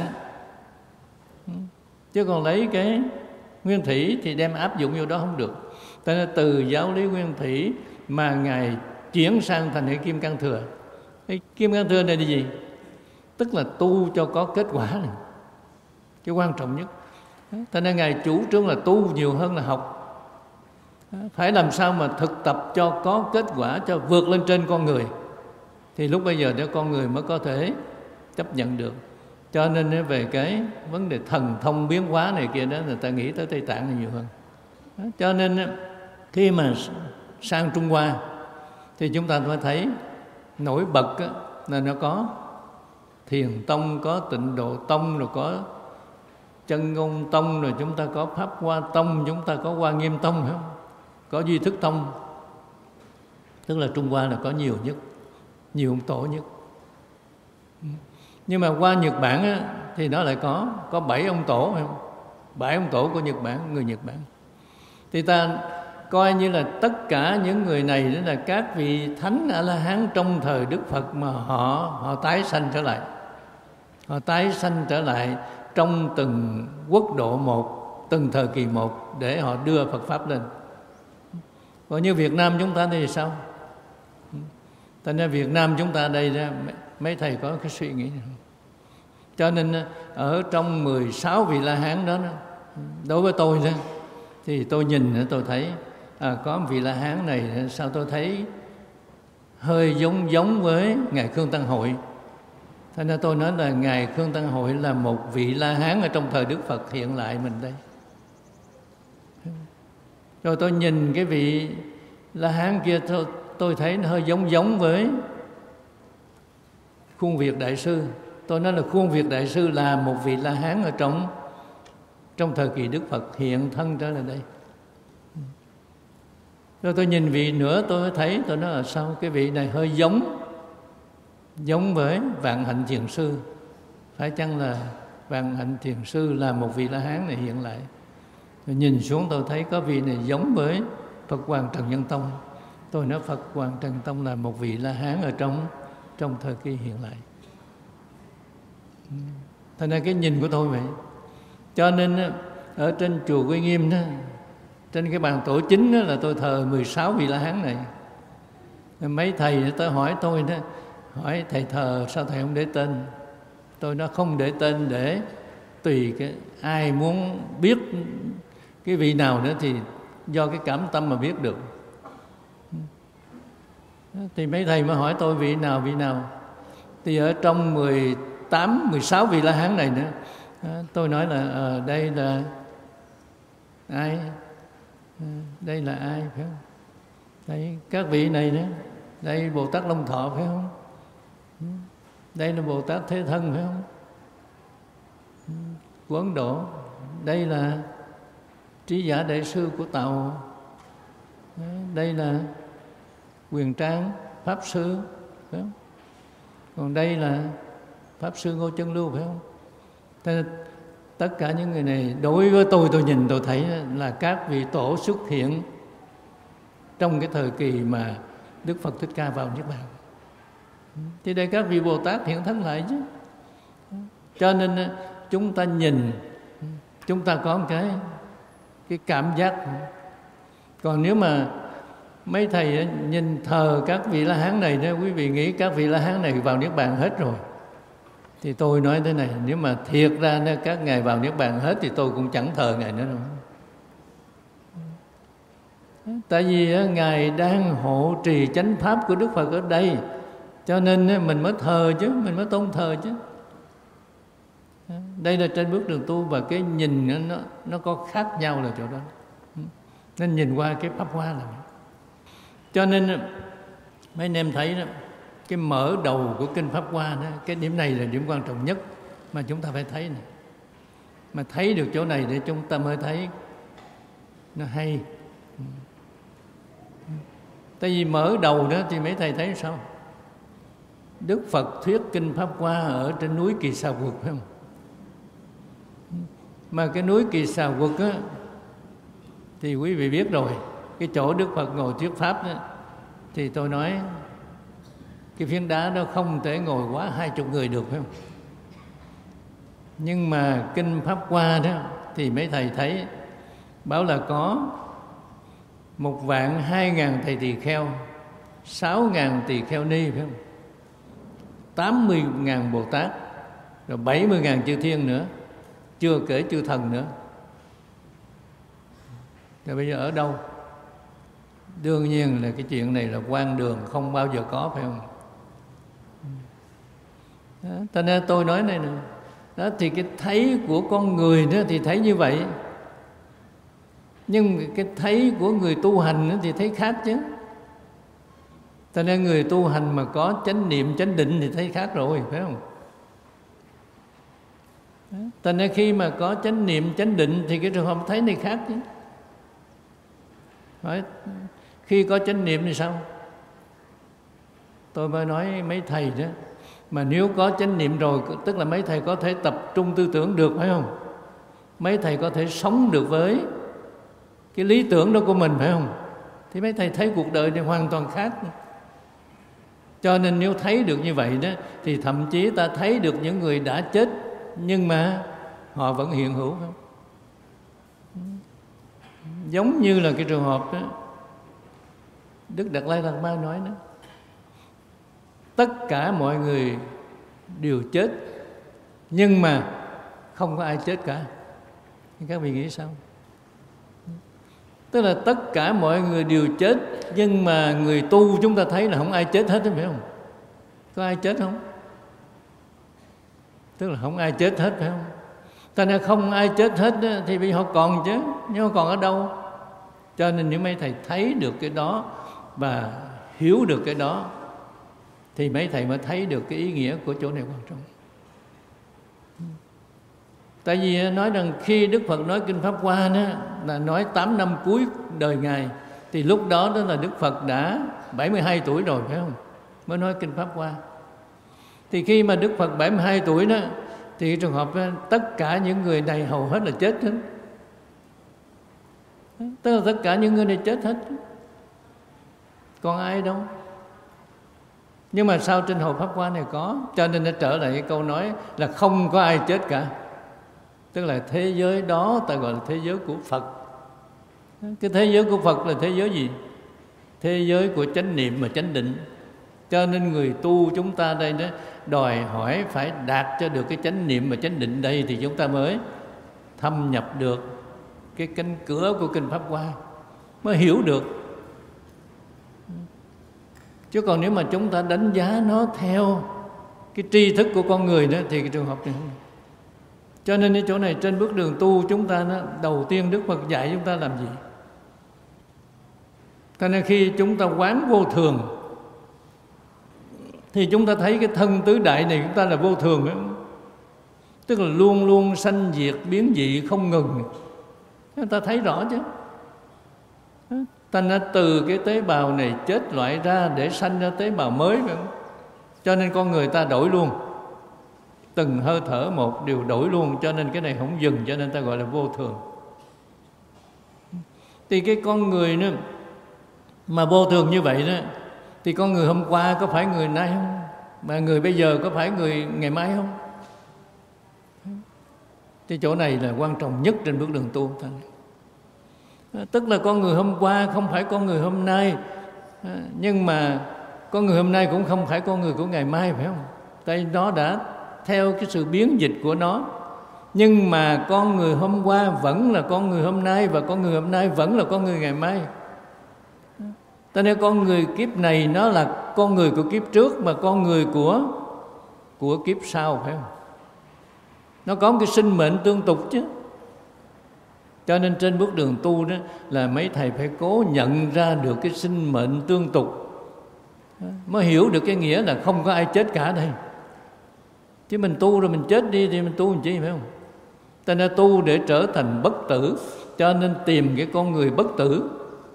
Chứ còn lấy cái Nguyên Thủy thì đem áp dụng vô đó không được. Cho nên từ giáo lý Nguyên Thủy mà ngài chuyển sang thành cái Kim Cang Thừa. Cái Kim Cang Thừa này là gì? Tức là tu cho có kết quả này, cái quan trọng nhất. Cho nên ngài chủ trương là tu nhiều hơn là học. Phải làm sao mà thực tập cho có kết quả, cho vượt lên trên con người, thì lúc bây giờ đó con người mới có thể chấp nhận được. Cho nên về cái vấn đề thần thông biến hóa này kia đó, người ta nghĩ tới Tây Tạng là nhiều hơn. Cho nên khi mà sang Trung Hoa thì chúng ta mới thấy nổi bật là nó có Thiền Tông, có Tịnh Độ Tông, rồi có Chân Ngôn Tông, rồi chúng ta có Pháp Hoa Tông, chúng ta có Hoa Nghiêm Tông, không? Có Duy Thức Tông. Tức là Trung Hoa là có nhiều nhất, nhiều ông tổ nhất. Nhưng mà qua Nhật Bản á, thì nó lại có có bảy ông tổ, không? Bảy ông tổ của Nhật Bản, người Nhật Bản. Thì ta coi như là tất cả những người này đó là các vị thánh A-la-hán trong thời Đức Phật mà họ họ tái sanh trở lại. Họ tái sanh trở lại trong từng quốc độ một, từng thời kỳ một để họ đưa Phật Pháp lên. Còn như Việt Nam chúng ta thì sao? Thành ra Việt Nam chúng ta đây đó, mấy thầy có cái suy nghĩ này không? Cho nên ở trong mười sáu vị La Hán đó, đối với tôi đó, thì tôi nhìn tôi thấy à, có một vị La Hán này sao tôi thấy hơi giống giống với Ngài Khương Tăng Hội. Thành ra tôi nói là Ngài Khương Tăng Hội là một vị La Hán ở trong thời Đức Phật hiện lại mình đây. Rồi tôi nhìn cái vị La Hán kia, tôi, tôi thấy nó hơi giống giống với Khuôn Việt Đại Sư. Tôi nói là Khuôn Việt Đại Sư là một vị La Hán ở trong trong thời kỳ Đức Phật hiện thân trở lại đây. Rồi tôi nhìn vị nữa tôi thấy, tôi nói là sao cái vị này hơi giống giống với Vạn Hạnh Thiền Sư. Phải chăng là Vạn Hạnh Thiền Sư là một vị La Hán này hiện lại? Rồi nhìn xuống tôi thấy có vị này giống với Phật Hoàng Trần Nhân Tông. Tôi nói Phật Hoàng Trần Tông là một vị La Hán ở trong trong thời kỳ hiện lại. Thành ra cái nhìn của tôi vậy. Cho nên ở trên chùa Quy Nghiêm đó, trên cái bàn tổ chính đó là tôi thờ mười sáu vị La Hán này. Mấy thầy tới hỏi tôi đó, hỏi thầy thờ sao thầy không để tên? Tôi nói không để tên để tùy cái ai muốn biết cái vị nào nữa thì do cái cảm tâm mà biết được. Thì mấy thầy mới hỏi tôi vị nào vị nào. Thì ở trong mười tám, mười sáu vị La Hán này nữa, tôi nói là ở đây là ai? Đây là ai phải không? Đây các vị này nữa. Đây Bồ Tát Long Thọ phải không? Đây là Bồ Tát Thế Thân phải không? Của Ấn Độ. Đây là Trí Giả Đại Sư của Tàu. Đây là Quyền Trang Pháp Sư phải không? Còn đây là Pháp Sư Ngô Chân Lưu phải không? Thế tất cả những người này đối với tôi, tôi nhìn tôi thấy là các vị tổ xuất hiện trong cái thời kỳ mà Đức Phật Thích Ca vào Niết Bàn. Thì đây các vị Bồ Tát hiện thân lại chứ. Cho nên chúng ta nhìn, chúng ta có một cái cái cảm giác. Còn nếu mà mấy thầy nhìn thờ các vị La Hán này đó, quý vị nghĩ các vị La Hán này vào Niết Bàn hết rồi, thì tôi nói thế này, nếu mà thiệt ra các ngài vào Niết Bàn hết thì tôi cũng chẳng thờ ngài nữa đâu. Tại vì ngài đang hộ trì chánh pháp của Đức Phật ở đây, cho nên mình mới thờ chứ, mình mới tôn thờ chứ. Đây là trên bước đường tu, và cái nhìn nó nó có khác nhau là chỗ đó. Nên nhìn qua cái pháp hoa là vậy. Cho nên mấy anh em thấy đó, cái mở đầu của kinh Pháp Hoa đó, cái điểm này là điểm quan trọng nhất mà chúng ta phải thấy này. Mà thấy được chỗ này để chúng ta mới thấy nó hay. Tại vì mở đầu đó thì mấy thầy thấy sao? Đức Phật thuyết kinh Pháp Hoa ở trên núi Kỳ Xà Quật phải không? Mà cái núi Kỳ Xà Quật á, thì quý vị biết rồi, cái chỗ Đức Phật ngồi thuyết pháp đó, thì tôi nói cái phiến đá đó không thể ngồi quá hai chục người được phải không? Nhưng mà kinh Pháp Hoa đó thì mấy thầy thấy bảo là có một vạn hai ngàn thầy tỳ kheo, sáu ngàn tỳ kheo ni phải không? Tám mươi ngàn Bồ Tát, rồi bảy mươi ngàn chư thiên nữa, chưa kể chư thần nữa. Rồi bây giờ ở đâu? Đương nhiên là cái chuyện này là quan đường không bao giờ có phải không? Cho nên tôi nói này nè, đó thì cái thấy của con người đó thì thấy như vậy, nhưng cái thấy của người tu hành thì thấy khác chứ. Cho nên người tu hành mà có chánh niệm chánh định thì thấy khác rồi phải không? Cho nên khi mà có chánh niệm chánh định thì cái trường hợp thấy này khác chứ. Phải. Khi có chánh niệm thì sao? Tôi mới nói mấy thầy đó, mà nếu có chánh niệm rồi, tức là mấy thầy có thể tập trung tư tưởng được phải không? Mấy thầy có thể sống được với cái lý tưởng đó của mình phải không? Thì mấy thầy thấy cuộc đời này hoàn toàn khác. Cho nên nếu thấy được như vậy đó, thì thậm chí ta thấy được những người đã chết nhưng mà họ vẫn hiện hữu không? Giống như là cái trường hợp đó, Đức Đạt Lai Lạt Ma nói đó, tất cả mọi người đều chết, nhưng mà không có ai chết cả. Các vị nghĩ sao? Tức là tất cả mọi người đều chết, nhưng mà người tu chúng ta thấy là không ai chết hết, phải không? Có ai chết không? Tức là không ai chết hết, phải không? Cho nên không ai chết hết đó, thì bây giờ họ còn chứ, nhưng họ còn ở đâu? Cho nên những mấy thầy thấy được cái đó và hiểu được cái đó, thì mấy thầy mới thấy được cái ý nghĩa của chỗ này quan trọng. Tại vì nói rằng khi Đức Phật nói Kinh Pháp Hoa đó, là nói tám năm cuối đời Ngài, thì lúc đó đó là Đức Phật đã bảy mươi hai tuổi rồi, phải không? Mới nói Kinh Pháp Hoa. Thì khi mà Đức Phật bảy mươi hai tuổi đó, thì trường hợp đó, tất cả những người này hầu hết là chết hết. Tức là tất cả những người này chết hết, còn ai đâu. Nhưng mà sao trên Hồ Pháp Hoa này có? Cho nên nó trở lại cái câu nói là không có ai chết cả. Tức là thế giới đó ta gọi là thế giới của Phật. Cái thế giới của Phật là thế giới gì? Thế giới của chánh niệm và chánh định. Cho nên người tu chúng ta đây đó, đòi hỏi phải đạt cho được cái chánh niệm và chánh định đây, thì chúng ta mới thâm nhập được cái cánh cửa của Kinh Pháp Hoa, mới hiểu được. Chứ còn nếu mà chúng ta đánh giá nó theo cái tri thức của con người đó, thì cái trường hợp này không. Cho nên cái chỗ này trên bước đường tu chúng ta đó, đầu tiên Đức Phật dạy chúng ta làm gì? Cho nên khi chúng ta quán vô thường, thì chúng ta thấy cái thân tứ đại này chúng ta là vô thường đó. Tức là luôn luôn sanh diệt biến dị không ngừng. Chúng ta thấy rõ chứ. Ta đã từ cái tế bào này chết loại ra để sanh ra tế bào mới, phải không? Cho nên con người ta đổi luôn, từng hơi thở một đều đổi luôn. Cho nên cái này không dừng, cho nên ta gọi là vô thường. Thì cái con người nữa mà vô thường như vậy đó, thì con người hôm qua có phải người nay không? Mà người bây giờ có phải người ngày mai không? Thì chỗ này là quan trọng nhất trên bước đường tu ta. Tức là con người hôm qua không phải con người hôm nay, nhưng mà con người hôm nay cũng không phải con người của ngày mai, phải không? Tại nó đã theo cái sự biến dịch của nó. Nhưng mà con người hôm qua vẫn là con người hôm nay, và con người hôm nay vẫn là con người ngày mai. Cho nên con người kiếp này nó là con người của kiếp trước, mà con người của của kiếp sau, phải không? Nó có một cái sinh mệnh tương tục chứ. Cho nên trên bước đường tu đó là mấy thầy phải cố nhận ra được cái sinh mệnh tương tục, mới hiểu được cái nghĩa là không có ai chết cả đây. Chứ mình tu rồi mình chết đi thì mình tu làm chi, phải không? Ta nên tu để trở thành bất tử, cho nên tìm cái con người bất tử,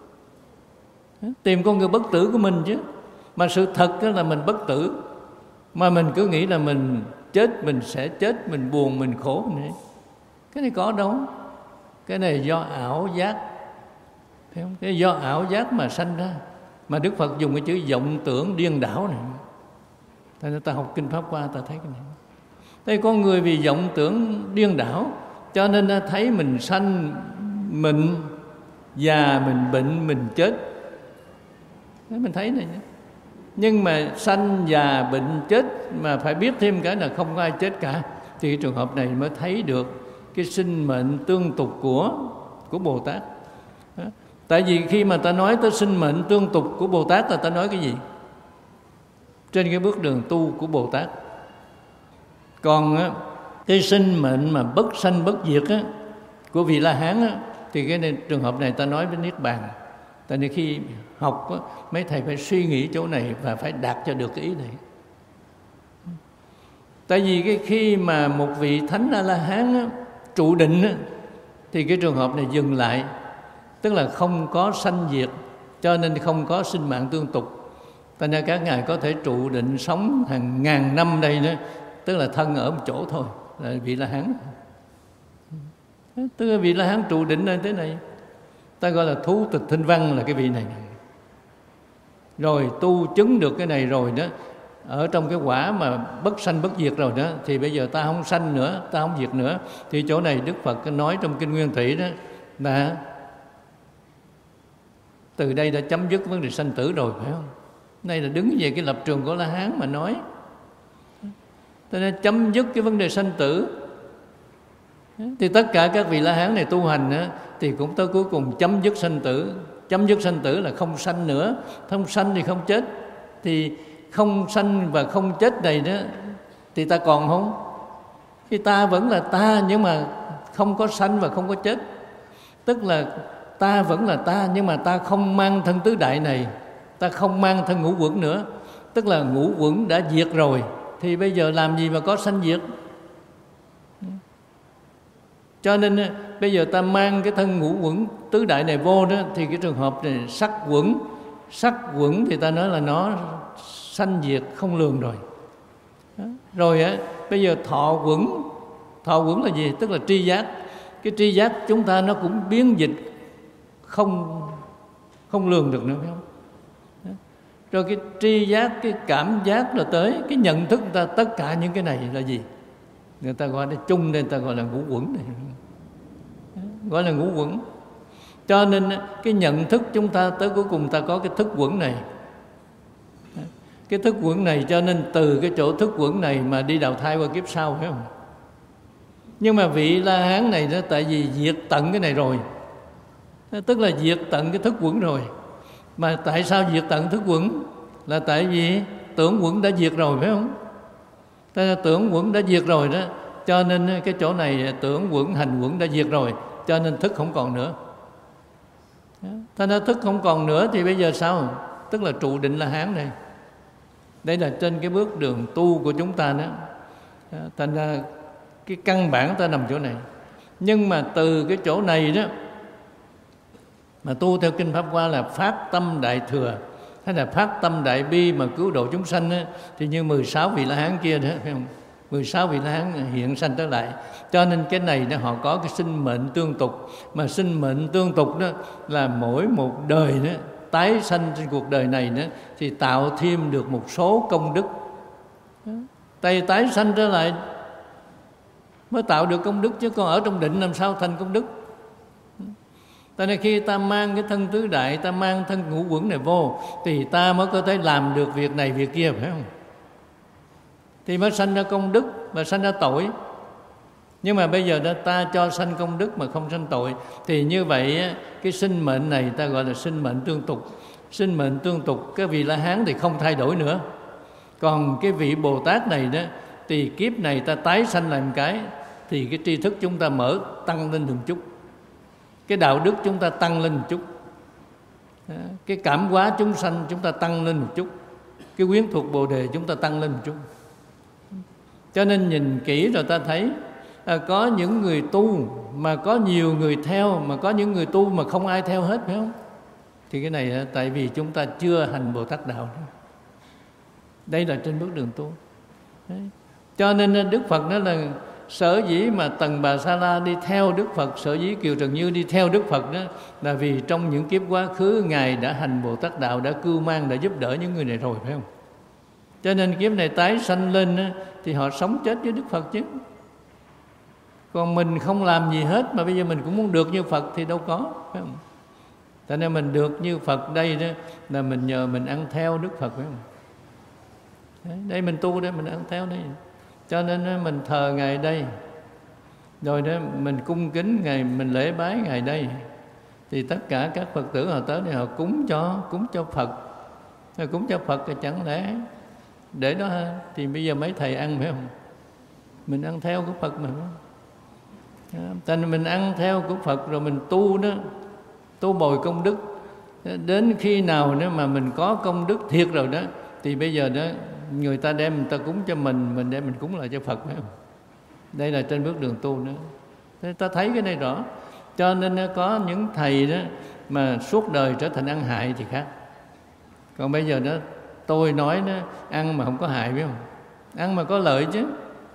tìm con người bất tử của mình chứ. Mà sự thật là mình bất tử, mà mình cứ nghĩ là mình chết mình sẽ chết, mình buồn mình khổ này. Cái này có đâu. Cái này do ảo giác, phải không? Cái do ảo giác mà sanh ra. Mà Đức Phật dùng cái chữ vọng tưởng điên đảo này. Tại nên ta học Kinh Pháp Hoa ta thấy cái này. Đây con người vì vọng tưởng điên đảo, cho nên ta thấy mình sanh, mình già, mình bệnh, mình chết. Đấy, mình thấy này nhé. Nhưng mà sanh già bệnh chết mà phải biết thêm cái là không có ai chết cả, thì cái trường hợp này mới thấy được cái sinh mệnh tương tục của của Bồ Tát. Đó. Tại vì khi mà ta nói tới sinh mệnh tương tục của Bồ Tát là ta nói cái gì? Trên cái bước đường tu của Bồ Tát. Còn á, cái sinh mệnh mà bất sanh bất diệt á, của Vị La Hán á, thì cái này, trường hợp này ta nói với Niết Bàn. Tại nên khi học á, mấy thầy phải suy nghĩ chỗ này và phải đạt cho được cái ý này. Tại vì cái khi mà một vị Thánh A-la-hán á, trụ định á, thì cái trường hợp này dừng lại. Tức là không có sanh diệt, cho nên không có sinh mạng tương tục. Tại nên các ngài có thể trụ định sống hàng ngàn năm đây đó. Tức là thân ở một chỗ thôi, là vị La Hán. Tức là vị La Hán trụ định lên thế này. Ta gọi là thú tịch thanh văn là cái vị này. Rồi tu chứng được cái này rồi đó, ở trong cái quả mà bất sanh bất diệt rồi đó, thì bây giờ ta không sanh nữa, ta không diệt nữa. Thì chỗ này Đức Phật nói trong Kinh Nguyên Thủy đó là từ đây đã chấm dứt vấn đề sanh tử rồi, phải không? Đây là đứng về cái lập trường của La Hán mà nói. Cho nên chấm dứt cái vấn đề sanh tử. Thì tất cả các vị La Hán này tu hành á, thì cũng tới cuối cùng chấm dứt sanh tử. Chấm dứt sanh tử là không sanh nữa. Không sanh thì không chết. Thì không sanh và không chết này đó, thì ta còn không? Thì ta vẫn là ta, nhưng mà không có sanh và không có chết. Tức là ta vẫn là ta, nhưng mà ta không mang thân tứ đại này, ta không mang thân ngũ uẩn nữa. Tức là ngũ uẩn đã diệt rồi, thì bây giờ làm gì mà có sanh diệt? Cho nên bây giờ ta mang cái thân ngũ uẩn tứ đại này vô đó, thì cái trường hợp này sắc uẩn, sắc uẩn thì ta nói là nó sanh diệt không lường rồi. Đó. Rồi á, bây giờ thọ uẩn, thọ uẩn là gì? Tức là tri giác. Cái tri giác chúng ta nó cũng biến dịch không không lường được nữa, phải không? Đó. Rồi cái tri giác, cái cảm giác là tới cái nhận thức người ta, tất cả những cái này là gì? Người ta gọi là chung, nên người ta gọi là ngũ uẩn này. Đó. Gọi là ngũ uẩn. Cho nên cái nhận thức chúng ta tới cuối cùng ta có cái thức uẩn này. Đó. Cái thức uẩn này, cho nên từ cái chỗ thức uẩn này mà đi đào thai qua kiếp sau, phải không? Nhưng mà vị La Hán này đó, tại vì diệt tận cái này rồi, tức là diệt tận cái thức uẩn rồi. Mà tại sao diệt tận thức uẩn? Là tại vì tưởng uẩn đã diệt rồi, phải không? Ta tưởng uẩn đã diệt rồi đó, cho nên cái chỗ này tưởng uẩn, hành uẩn đã diệt rồi, cho nên thức không còn nữa. Ta nói thức không còn nữa thì bây giờ sao? Tức là trụ định La Hán này. Đây là trên cái bước đường tu của chúng ta đó. Thành ra cái căn bản ta nằm chỗ này. Nhưng mà từ cái chỗ này đó mà tu theo Kinh Pháp Hoa là phát tâm đại thừa hay là phát tâm đại bi mà cứu độ chúng sanh đó, thì như mười sáu vị La Hán kia đó, phải không? mười sáu vị La Hán hiện sanh trở lại. Cho nên cái này đó, họ có cái sinh mệnh tương tục. Mà sinh mệnh tương tục đó là mỗi một đời đó, tái sanh trên cuộc đời này đó, thì tạo thêm được một số công đức. Tây tái sanh trở lại mới tạo được công đức, chứ còn ở trong định làm sao thành công đức. Tại nên khi ta mang cái thân tứ đại, ta mang thân ngũ uẩn này vô, thì ta mới có thể làm được việc này việc kia, phải không? Thì mới sanh ra công đức và sanh ra tội. Nhưng mà bây giờ đó ta cho sanh công đức mà không sanh tội, thì như vậy cái sinh mệnh này ta gọi là sinh mệnh tương tục. Sinh mệnh tương tục, cái vị La Hán thì không thay đổi nữa. Còn cái vị Bồ Tát này đó, thì kiếp này ta tái sanh lại một cái, thì cái tri thức chúng ta mở tăng lên một chút, cái đạo đức chúng ta tăng lên một chút, cái cảm hóa chúng sanh chúng ta tăng lên một chút, cái quyến thuộc Bồ Đề chúng ta tăng lên một chút. Cho nên nhìn kỹ rồi ta thấy à, có những người tu mà có nhiều người theo, mà có những người tu mà không ai theo hết, phải không? Thì cái này tại vì chúng ta chưa hành Bồ Tát đạo. Đây là trên bước đường tu. Đấy. Cho nên Đức Phật nói là sở dĩ mà Tần Bà Sa La đi theo Đức Phật, sở dĩ Kiều Trần Như đi theo Đức Phật đó, là vì trong những kiếp quá khứ Ngài đã hành Bồ Tát đạo, đã cưu mang, đã giúp đỡ những người này rồi, phải không? Cho nên kiếp này tái sanh lên đó, thì họ sống chết với Đức Phật chứ. Còn mình không làm gì hết mà bây giờ mình cũng muốn được như Phật thì đâu có, phải không? Cho nên mình được như Phật đây đó là mình nhờ mình ăn theo Đức Phật, phải không? Đấy, đây mình tu đây, mình ăn theo đây. Cho nên mình thờ Ngài đây, rồi đó mình cung kính Ngài, mình lễ bái Ngài đây, thì tất cả các Phật tử họ tới đây họ cúng cho cúng cho Phật. Rồi cúng cho Phật thì chẳng lẽ để đó ha, thì bây giờ mấy thầy ăn, phải không? Mình ăn theo của Phật mà. Thành mình ăn theo của Phật rồi mình tu đó, tu bồi công đức. Đến khi nào nữa mà mình có công đức thiệt rồi đó, thì bây giờ đó người ta đem người ta cúng cho mình, mình đem mình cúng lại cho Phật, phải không? Đây là trên bước đường tu nữa. Thế ta thấy cái này rõ. Cho nên có những thầy đó mà suốt đời trở thành ăn hại thì khác. Còn bây giờ đó tôi nói đó, ăn mà không có hại, phải không? Ăn mà có lợi chứ.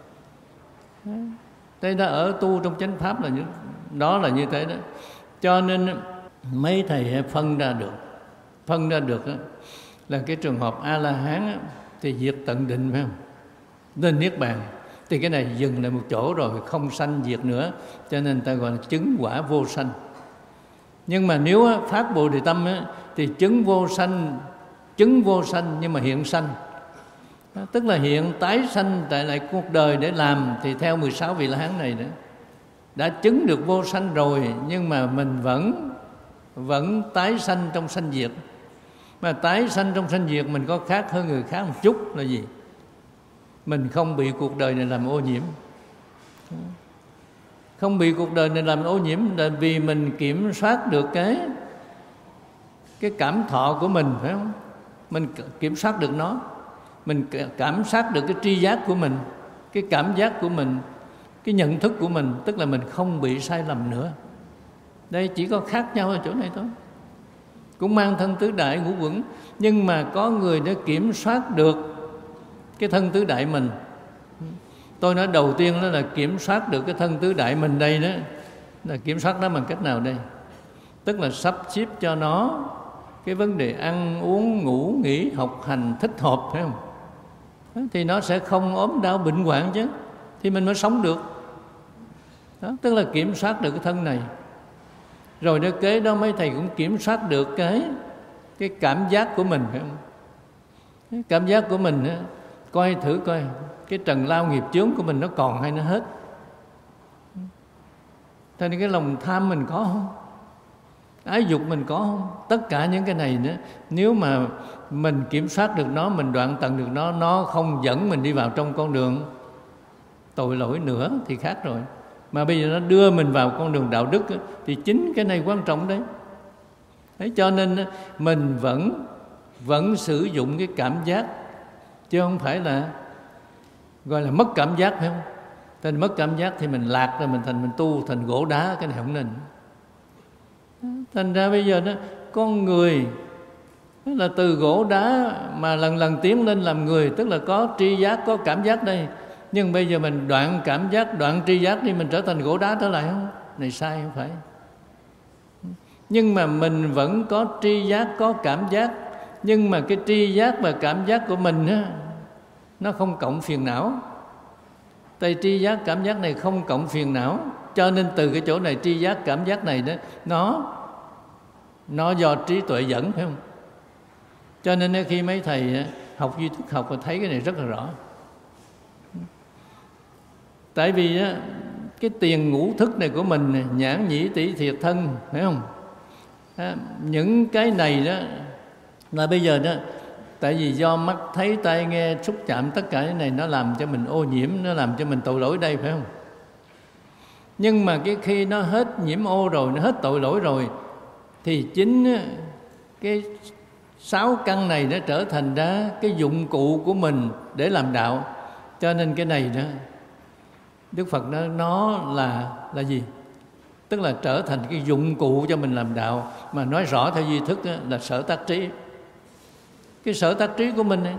Đây đã ở tu trong chánh pháp là như, đó là như thế đó. Cho nên mấy thầy phân ra được, phân ra được đó, là cái trường hợp A-la-hán thì diệt tận định, phải không? Nên niết bàn. Thì cái này dừng lại một chỗ rồi, không sanh diệt nữa, cho nên ta gọi là chứng quả vô sanh. Nhưng mà nếu phát Bồ Đề Tâm thì chứng vô sanh, chứng vô sanh nhưng mà hiện sanh. Đó, tức là hiện tái sanh tại lại cuộc đời để làm. Thì theo mười sáu vị La Hán này nữa, đã chứng được vô sanh rồi, nhưng mà mình vẫn vẫn tái sanh trong sanh diệt. Mà tái sanh trong sanh diệt mình có khác hơn người khác một chút là gì? Mình không bị cuộc đời này làm ô nhiễm. Không bị cuộc đời này làm ô nhiễm là vì mình kiểm soát được cái cái cảm thọ của mình, phải không? Mình kiểm soát được nó. Mình cảm sát được cái tri giác của mình, cái cảm giác của mình, cái nhận thức của mình. Tức là mình không bị sai lầm nữa. Đây chỉ có khác nhau ở chỗ này thôi. Cũng mang thân tứ đại ngũ uẩn, nhưng mà có người đã kiểm soát được cái thân tứ đại mình. Tôi nói đầu tiên đó là kiểm soát được cái thân tứ đại mình đây đó. Là kiểm soát nó bằng cách nào đây? Tức là sắp xếp cho nó cái vấn đề ăn uống, ngủ, nghỉ, học hành thích hợp, phải không? Thì nó sẽ không ốm đau bệnh hoạn chứ. Thì mình mới sống được. Đó, tức là kiểm soát được cái thân này. Rồi đó kế đó mấy thầy cũng kiểm soát được cái cái cảm giác của mình, phải không? Cái cảm giác của mình á, coi thử coi cái trần lao nghiệp chướng của mình nó còn hay nó hết. Thế nên cái lòng tham mình có không? Ái dục mình có không? Tất cả những cái này nữa, nếu mà mình kiểm soát được nó, mình đoạn tận được nó, nó không dẫn mình đi vào trong con đường tội lỗi nữa thì khác rồi. Mà bây giờ nó đưa mình vào con đường đạo đức thì chính cái này quan trọng đấy. Thế cho nên mình vẫn vẫn sử dụng cái cảm giác, chứ không phải là gọi là mất cảm giác, phải không? Thành mất cảm giác thì mình lạc rồi, mình thành mình tu thành gỗ đá, cái này không nên. Thành ra bây giờ đó, con người là từ gỗ đá mà lần lần tiến lên làm người, tức là có tri giác, có cảm giác đây. Nhưng bây giờ mình đoạn cảm giác, đoạn tri giác đi, mình trở thành gỗ đá trở lại không? Này sai không phải. Nhưng mà mình vẫn có tri giác, có cảm giác. Nhưng mà cái tri giác và cảm giác của mình á, nó không cộng phiền não. Tại tri giác, cảm giác này không cộng phiền não. Cho nên từ cái chỗ này tri giác, cảm giác này đó, Nó Nó do trí tuệ dẫn, phải không? Cho nên khi mấy thầy học duy thức học và thấy cái này rất là rõ. Tại vì á, cái tiền ngũ thức này của mình, nhãn nhĩ tỷ thiệt thân, phải không? À, những cái này đó là bây giờ đó, tại vì do mắt thấy, tai nghe, xúc chạm, tất cả cái này nó làm cho mình ô nhiễm, nó làm cho mình tội lỗi đây, phải không? Nhưng mà cái khi nó hết nhiễm ô rồi, nó hết tội lỗi rồi, thì chính cái sáu căn này nó trở thành ra cái dụng cụ của mình để làm đạo. Cho nên cái này đó, Đức Phật nói nó là là gì? Tức là trở thành cái dụng cụ cho mình làm đạo. Mà nói rõ theo duy thức đó, là sở tác trí. Cái sở tác trí của mình này,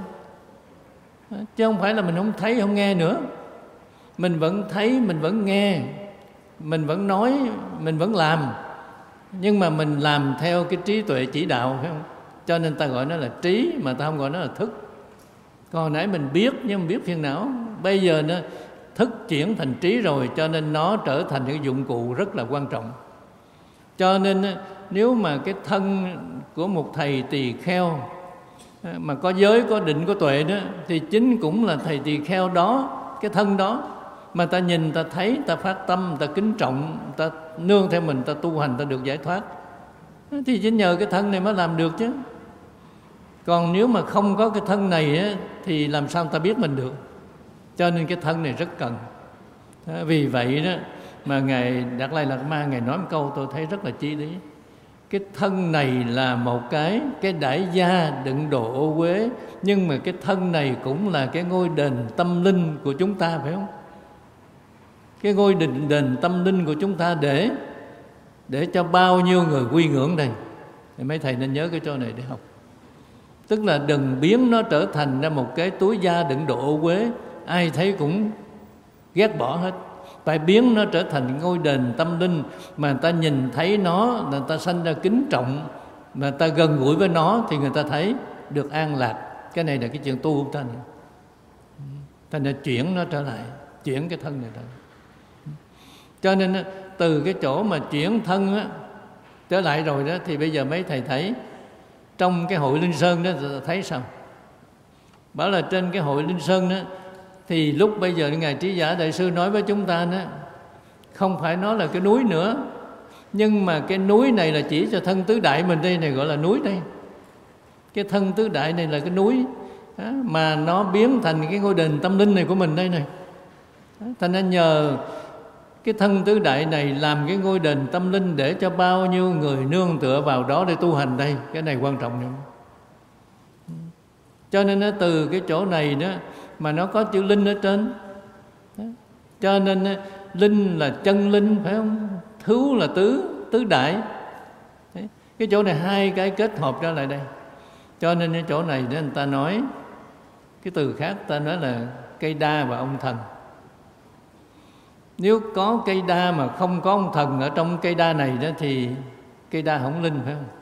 chứ không phải là mình không thấy, không nghe nữa. Mình vẫn thấy, mình vẫn nghe, mình vẫn nói, mình vẫn làm. Nhưng mà mình làm theo cái trí tuệ chỉ đạo, phải không? Cho nên ta gọi nó là trí, mà ta không gọi nó là thức. Còn nãy mình biết nhưng mà biết phiền não. Bây giờ nó thức chuyển thành trí rồi, cho nên nó trở thành cái dụng cụ rất là quan trọng. Cho nên nếu mà cái thân của một thầy tỳ kheo mà có giới, có định, có tuệ đó, thì chính cũng là thầy tỳ kheo đó, cái thân đó mà ta nhìn, ta thấy, ta phát tâm, ta kính trọng, ta nương theo mình, ta tu hành, ta được giải thoát, thì chính nhờ cái thân này mới làm được chứ. Còn nếu mà không có cái thân này á, thì làm sao ta biết mình được? Cho nên cái thân này rất cần. Vì vậy đó mà Ngài Đạt Lai Lạt Ma Ngài nói một câu tôi thấy rất là chí lý. Cái thân này là một cái cái đại gia đựng đồ ô uế, nhưng mà cái thân này cũng là cái ngôi đền tâm linh của chúng ta, phải không? Cái ngôi đền, đền tâm linh của chúng ta để để cho bao nhiêu người quy ngưỡng đây. Thì mấy thầy nên nhớ cái chỗ này để học. Tức là đừng biến nó trở thành ra một cái túi da đựng đồ ô uế, ai thấy cũng ghét bỏ hết. Phải biến nó trở thành ngôi đền tâm linh mà người ta nhìn thấy nó, người ta sanh ra kính trọng, mà người ta gần gũi với nó thì người ta thấy được an lạc. Cái này là cái chuyện tu của ta này. Ta nên chuyển nó trở lại, chuyển cái thân này trở lại. Cho nên từ cái chỗ mà chuyển thân á, trở lại rồi đó, thì bây giờ mấy thầy thấy trong cái hội Linh Sơn đó thấy sao? Bảo là trên cái hội Linh Sơn đó thì lúc bây giờ Ngài Trí Giả Đại Sư nói với chúng ta đó, không phải nó là cái núi nữa, nhưng mà cái núi này là chỉ cho thân tứ đại mình đây này, gọi là núi đây. Cái thân tứ đại này là cái núi đó, mà nó biến thành cái ngôi đền tâm linh này của mình đây này. Thành ra nhờ cái thân tứ đại này làm cái ngôi đền tâm linh để cho bao nhiêu người nương tựa vào đó để tu hành đây. Cái này quan trọng nữa. Cho nên từ cái chỗ này đó mà nó có chữ linh ở trên đó. Cho nên linh là chân linh, phải không? Thứ là tứ, tứ đại. Đấy. Cái chỗ này hai cái kết hợp ra lại đây. Cho nên cái chỗ này đó người ta nói, cái từ khác ta nói là cây đa và ông thần. Nếu có cây đa mà không có ông thần ở trong cây đa này đó thì cây đa không linh, phải không?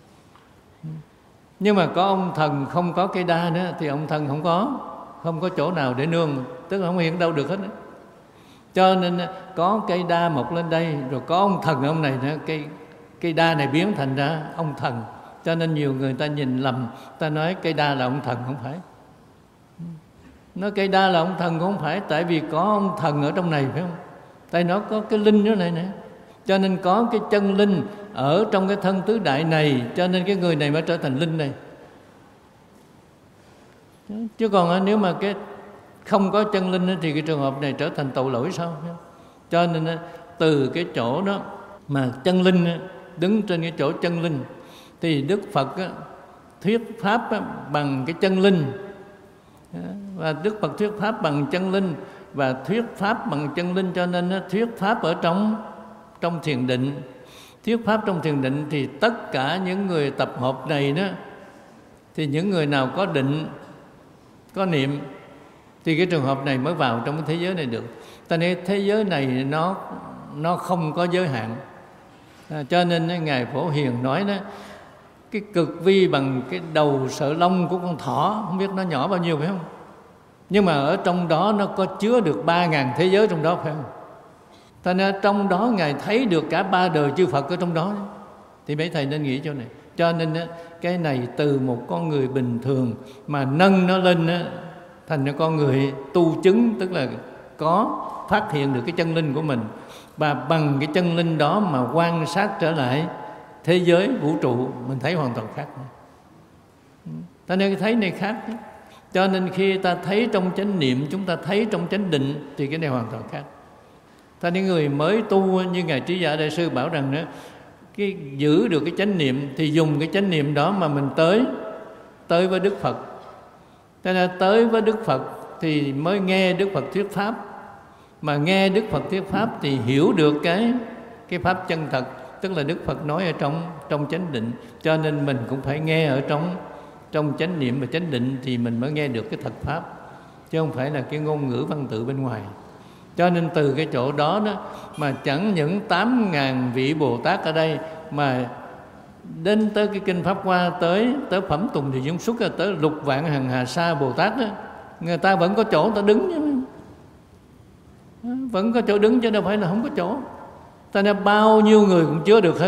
Nhưng mà có ông thần không có cây đa nữa thì ông thần không có, không có chỗ nào để nương, tức là không hiện đâu được hết đó. Cho nên có cây đa mọc lên đây, rồi có ông thần ông này nữa, cây cây đa này biến thành ra ông thần. Cho nên nhiều người ta nhìn lầm, ta nói cây đa là ông thần, không phải. Nói cây đa là ông thần cũng không phải, tại vì có ông thần ở trong này, phải không? Tại nó có cái linh ở này nè. Cho nên có cái chân linh ở trong cái thân tứ đại này, cho nên cái người này mới trở thành linh này. Chứ còn nếu mà cái không có chân linh thì cái trường hợp này trở thành tội lỗi sao? Cho nên từ cái chỗ đó mà chân linh đứng trên cái chỗ chân linh thì Đức Phật thuyết pháp bằng cái chân linh, và Đức Phật thuyết pháp bằng chân linh và thuyết pháp bằng chân linh, cho nên nó thuyết pháp ở trong trong thiền định. Thuyết pháp trong thiền định thì tất cả những người tập hợp này đó, thì những người nào có định, có niệm thì cái trường hợp này mới vào trong cái thế giới này được. Ta nói thế giới này nó nó không có giới hạn. À, cho nên Ngài Phổ Hiền nói đó, cái cực vi bằng cái đầu sợi lông của con thỏ, không biết nó nhỏ bao nhiêu, phải không? Nhưng mà ở trong đó nó có chứa được ba ngàn thế giới trong đó, phải không? Ta nói trong đó Ngài thấy được cả ba đời chư Phật ở trong đó. Thì mấy thầy nên nghĩ chỗ này. Cho nên cái này từ một con người bình thường mà nâng nó lên thành con người tu chứng, tức là có phát hiện được cái chân linh của mình, và bằng cái chân linh đó mà quan sát trở lại thế giới vũ trụ, mình thấy hoàn toàn khác. Ta nên thấy này khác. Cho nên khi ta thấy trong chánh niệm, chúng ta thấy trong chánh định, thì cái này hoàn toàn khác. Ta những người mới tu như Ngài Trí Giả Đại Sư bảo rằng đó, cái giữ được cái chánh niệm thì dùng cái chánh niệm đó mà mình tới tới với Đức Phật. Cho nên tới với Đức Phật thì mới nghe Đức Phật thuyết pháp, mà nghe Đức Phật thuyết pháp thì hiểu được cái cái pháp chân thật, tức là Đức Phật nói ở trong trong chánh định. Cho nên mình cũng phải nghe ở trong trong chánh niệm và chánh định thì mình mới nghe được cái thật pháp, chứ không phải là cái ngôn ngữ văn tự bên ngoài. Cho nên từ cái chỗ đó đó mà chẳng những tám ngàn vị Bồ Tát ở đây, mà đến tới cái kinh Pháp Hoa, tới tới phẩm Tùng Thì Dũng Xuất, tới lục vạn hằng hà sa Bồ Tát đó, người ta vẫn có chỗ người ta đứng chứ. Vẫn có chỗ đứng chứ đâu phải là không có chỗ. Ta nên bao nhiêu người cũng chứa được hết.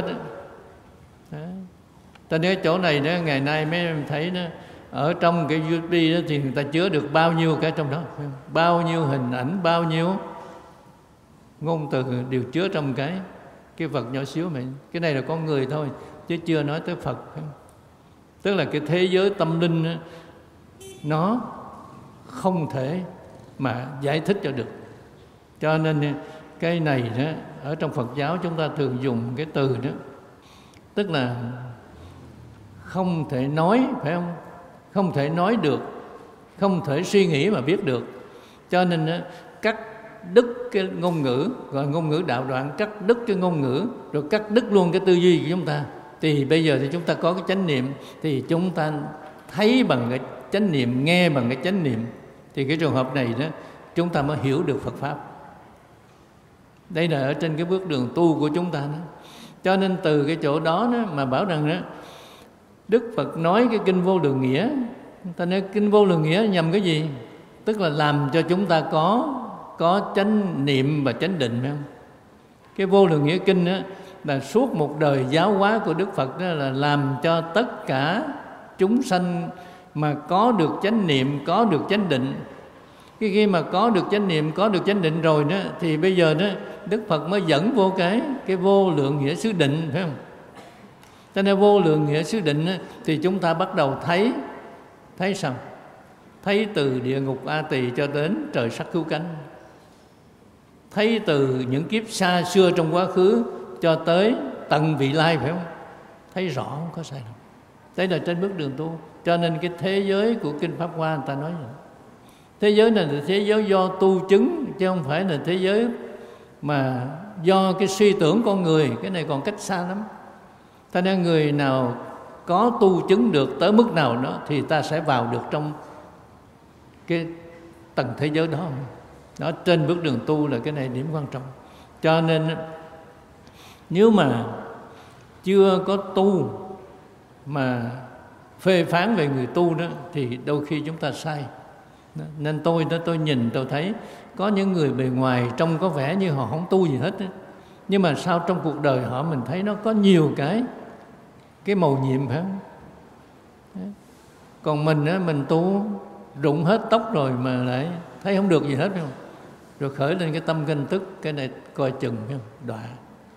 Ta nói chỗ này đó, ngày nay mấy em thấy đó, ở trong cái u ét bê đó thì người ta chứa được bao nhiêu cái trong đó, bao nhiêu hình ảnh, bao nhiêu ngôn từ đều chứa trong cái cái vật nhỏ xíu mà. Cái này là con người thôi, chứ chưa nói tới Phật. Tức là cái thế giới tâm linh đó, nó không thể mà giải thích cho được. Cho nên cái này đó, ở trong Phật giáo chúng ta thường dùng cái từ đó, tức là không thể nói, phải không? Không thể nói được, không thể suy nghĩ mà biết được. Cho nên đó, cắt đứt cái ngôn ngữ, gọi ngôn ngữ đạo đoạn, cắt đứt cái ngôn ngữ, rồi cắt đứt luôn cái tư duy của chúng ta. Thì bây giờ thì chúng ta có cái chánh niệm, thì chúng ta thấy bằng cái chánh niệm, nghe bằng cái chánh niệm, thì cái trường hợp này đó chúng ta mới hiểu được Phật Pháp. Đây là ở trên cái bước đường tu của chúng ta đó. Cho nên từ cái chỗ đó, đó mà bảo rằng đó, Đức Phật nói cái kinh Vô Lượng Nghĩa. Ta nói kinh Vô Lượng Nghĩa nhằm cái gì? Tức là làm cho chúng ta có có chánh niệm và chánh định, phải không? Cái Vô Lượng Nghĩa kinh đó, là suốt một đời giáo hóa của Đức Phật đó là làm cho tất cả chúng sanh mà có được chánh niệm, có được chánh định. Cái khi mà có được chánh niệm, có được chánh định rồi đó, thì bây giờ đó Đức Phật mới dẫn vô cái cái vô lượng nghĩa xứ định, phải không? Cho nên vô lượng nghĩa xứ định đó, thì chúng ta bắt đầu thấy thấy sao? Thấy từ địa ngục A Tỳ cho đến trời sắc cứu cánh, thấy từ những kiếp xa xưa trong quá khứ cho tới tận vị lai, phải không? Thấy rõ, không có sai lầm. Đây là trên bước đường tu. Cho nên cái thế giới của Kinh Pháp Hoa người ta nói vậy. Thế giới này là thế giới do tu chứng, chứ không phải là thế giới mà do cái suy tưởng con người. Cái này còn cách xa lắm. Cho nên người nào có tu chứng được tới mức nào đó thì ta sẽ vào được trong cái tầng thế giới đó. Đó, trên bước đường tu là cái này điểm quan trọng. Cho nên nếu mà chưa có tu mà phê phán về người tu đó thì đôi khi chúng ta sai. Nên tôi đó, tôi nhìn tôi thấy có những người bề ngoài trông có vẻ như họ không tu gì hết đó. Nhưng mà sao trong cuộc đời họ mình thấy nó có nhiều cái cái màu nhiệm, phải không? Còn mình á, mình tu rụng hết tóc rồi mà lại thấy không được gì hết, phải không? Rồi khởi lên cái tâm ganh tức, cái này coi chừng, phải không? Đọa.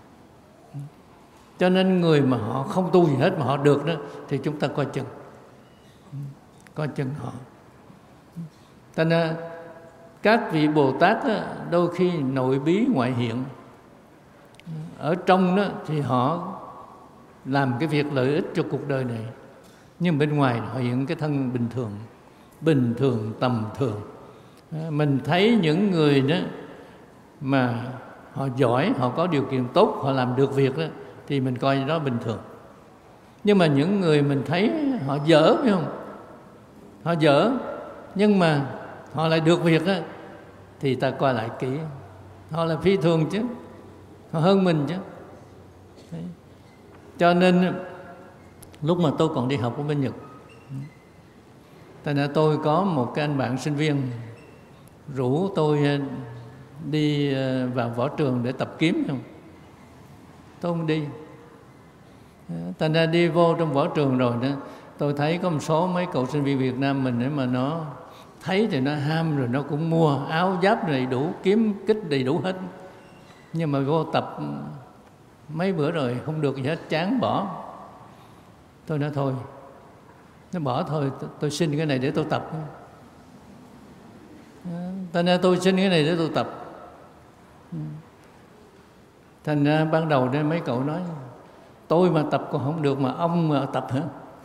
Cho nên người mà họ không tu gì hết mà họ được đó thì chúng ta coi chừng, coi chừng họ. Cho nên các vị Bồ Tát đó, đôi khi nội bí ngoại hiện. Ở trong đó thì họ làm cái việc lợi ích cho cuộc đời này, nhưng bên ngoài họ hiện cái thân bình thường, bình thường tầm thường. Mình thấy những người đó mà họ giỏi, họ có điều kiện tốt, họ làm được việc đó thì mình coi đó bình thường. Nhưng mà những người mình thấy họ dở, phải không? Họ dở nhưng mà họ lại được việc đó, thì ta coi lại kỹ. Họ là phi thường chứ, họ hơn mình chứ. Đấy. Cho nên lúc mà tôi còn đi học ở bên Nhật, tại nên tôi có một cái anh bạn sinh viên rủ tôi đi vào võ trường để tập kiếm, không? Tôi không đi. Thành ra đi vô trong võ trường rồi đó, tôi thấy có một số mấy cậu sinh viên Việt Nam mình ấy mà nó thấy thì nó ham, rồi nó cũng mua áo giáp đầy đủ, kiếm kích đầy đủ hết. Nhưng mà vô tập mấy bữa rồi không được gì hết, chán bỏ. Tôi nói thôi, nó bỏ thôi, tôi xin cái này để tôi tập. Thành ra tôi xin cái này để tôi tập. Thành ra ban đầu đây mấy cậu nói tôi mà tập còn không được mà ông mà tập hả?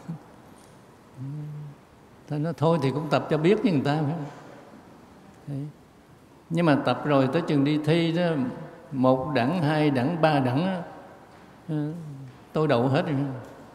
Thành ra thôi thì cũng tập cho biết với người ta, phải không? Đấy. Nhưng mà tập rồi tới chừng đi thi đó, một đẳng, hai đẳng, ba đẳng đó, tôi đậu hết rồi.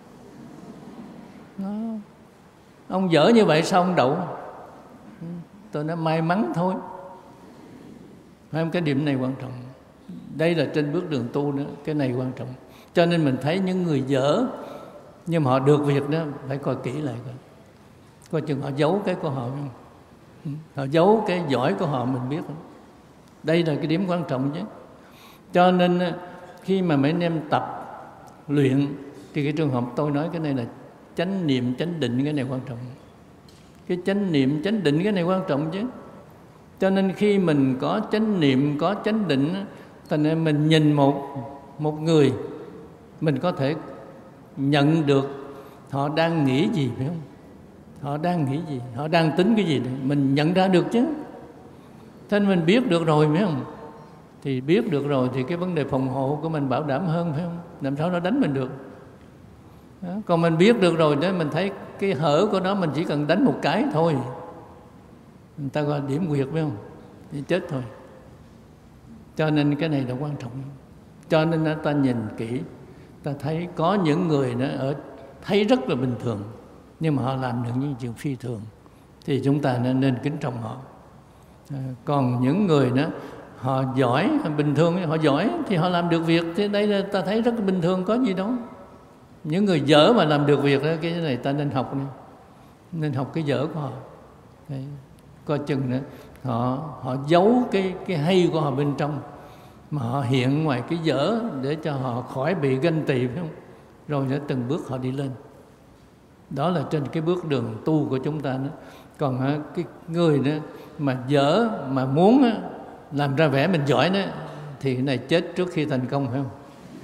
Đó. Ông dở như vậy sao ông đậu? Tôi nói may mắn thôi. Phải không? Cái điểm này quan trọng. Đây là trên bước đường tu nữa, cái này quan trọng. Cho nên mình thấy những người dở nhưng mà họ được việc đó, phải coi kỹ lại coi. Coi chừng họ giấu cái của họ, họ giấu cái giỏi của họ mình biết không? Đây là cái điểm quan trọng chứ. Cho nên khi mà mấy anh em tập luyện thì cái trường hợp tôi nói cái này là chánh niệm, chánh định, cái này quan trọng. Cái chánh niệm, chánh định cái này quan trọng chứ. Cho nên khi mình có chánh niệm, có chánh định, thành ra mình nhìn một một người, mình có thể nhận được họ đang nghĩ gì, phải không? Họ đang nghĩ gì, họ đang tính cái gì đấy, mình nhận ra được chứ. Thế nên mình biết được rồi, phải không? Thì biết được rồi thì cái vấn đề phòng hộ của mình bảo đảm hơn, phải không? Làm sao nó đánh mình được. Đó. Còn mình biết được rồi đó, mình thấy cái hở của nó, mình chỉ cần đánh một cái thôi, người ta gọi điểm quyệt, phải không? Thì chết thôi. Cho nên cái này là quan trọng. Cho nên ta nhìn kỹ, ta thấy có những người đó ở thấy rất là bình thường, nhưng mà họ làm được những chuyện phi thường, thì chúng ta nên, nên kính trọng họ. À, còn những người đó họ giỏi, bình thường họ giỏi thì họ làm được việc, thì đây là ta thấy rất là bình thường, có gì đâu. Những người dở mà làm được việc đó, cái này ta nên học nữa. Nên học cái dở của họ. Đấy. Coi chừng nữa họ họ giấu cái cái hay của họ bên trong, mà họ hiện ngoài cái dở để cho họ khỏi bị ganh tị, phải không? Rồi nó từng bước họ đi lên. Đó là trên cái bước đường tu của chúng ta đó. Còn cái người đó mà dở mà muốn làm ra vẻ mình giỏi đó thì cái này chết trước khi thành công, phải không?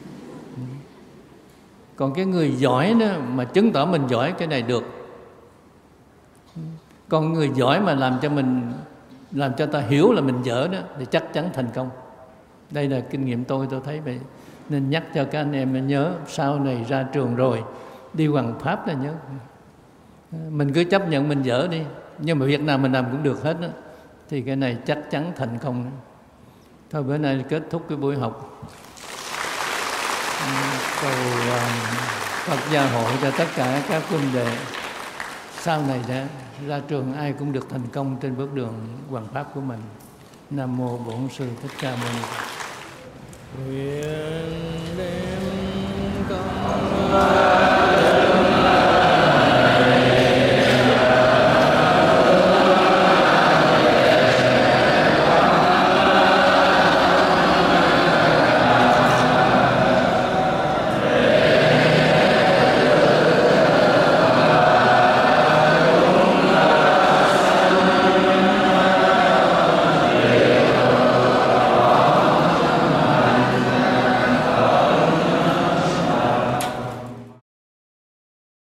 Còn cái người giỏi đó mà chứng tỏ mình giỏi, cái này được. Còn người giỏi mà làm cho mình, làm cho ta hiểu là mình dở đó thì chắc chắn thành công. Đây là kinh nghiệm tôi, tôi thấy vậy. Nên nhắc cho các anh em nhớ, sau này ra trường rồi đi hoằng pháp là nhớ, mình cứ chấp nhận mình dở đi, nhưng mà việc nào mình làm cũng được hết đó, thì cái này chắc chắn thành công đó. Thôi bữa nay kết thúc cái buổi học, cầu uh, Phật gia hộ cho tất cả các huynh đệ sau này đã ra trường ai cũng được thành công trên bước đường hoằng pháp của mình. Nam mô Bổn Sư Thích Ca Mâu Ni Phật. Nguyện đem công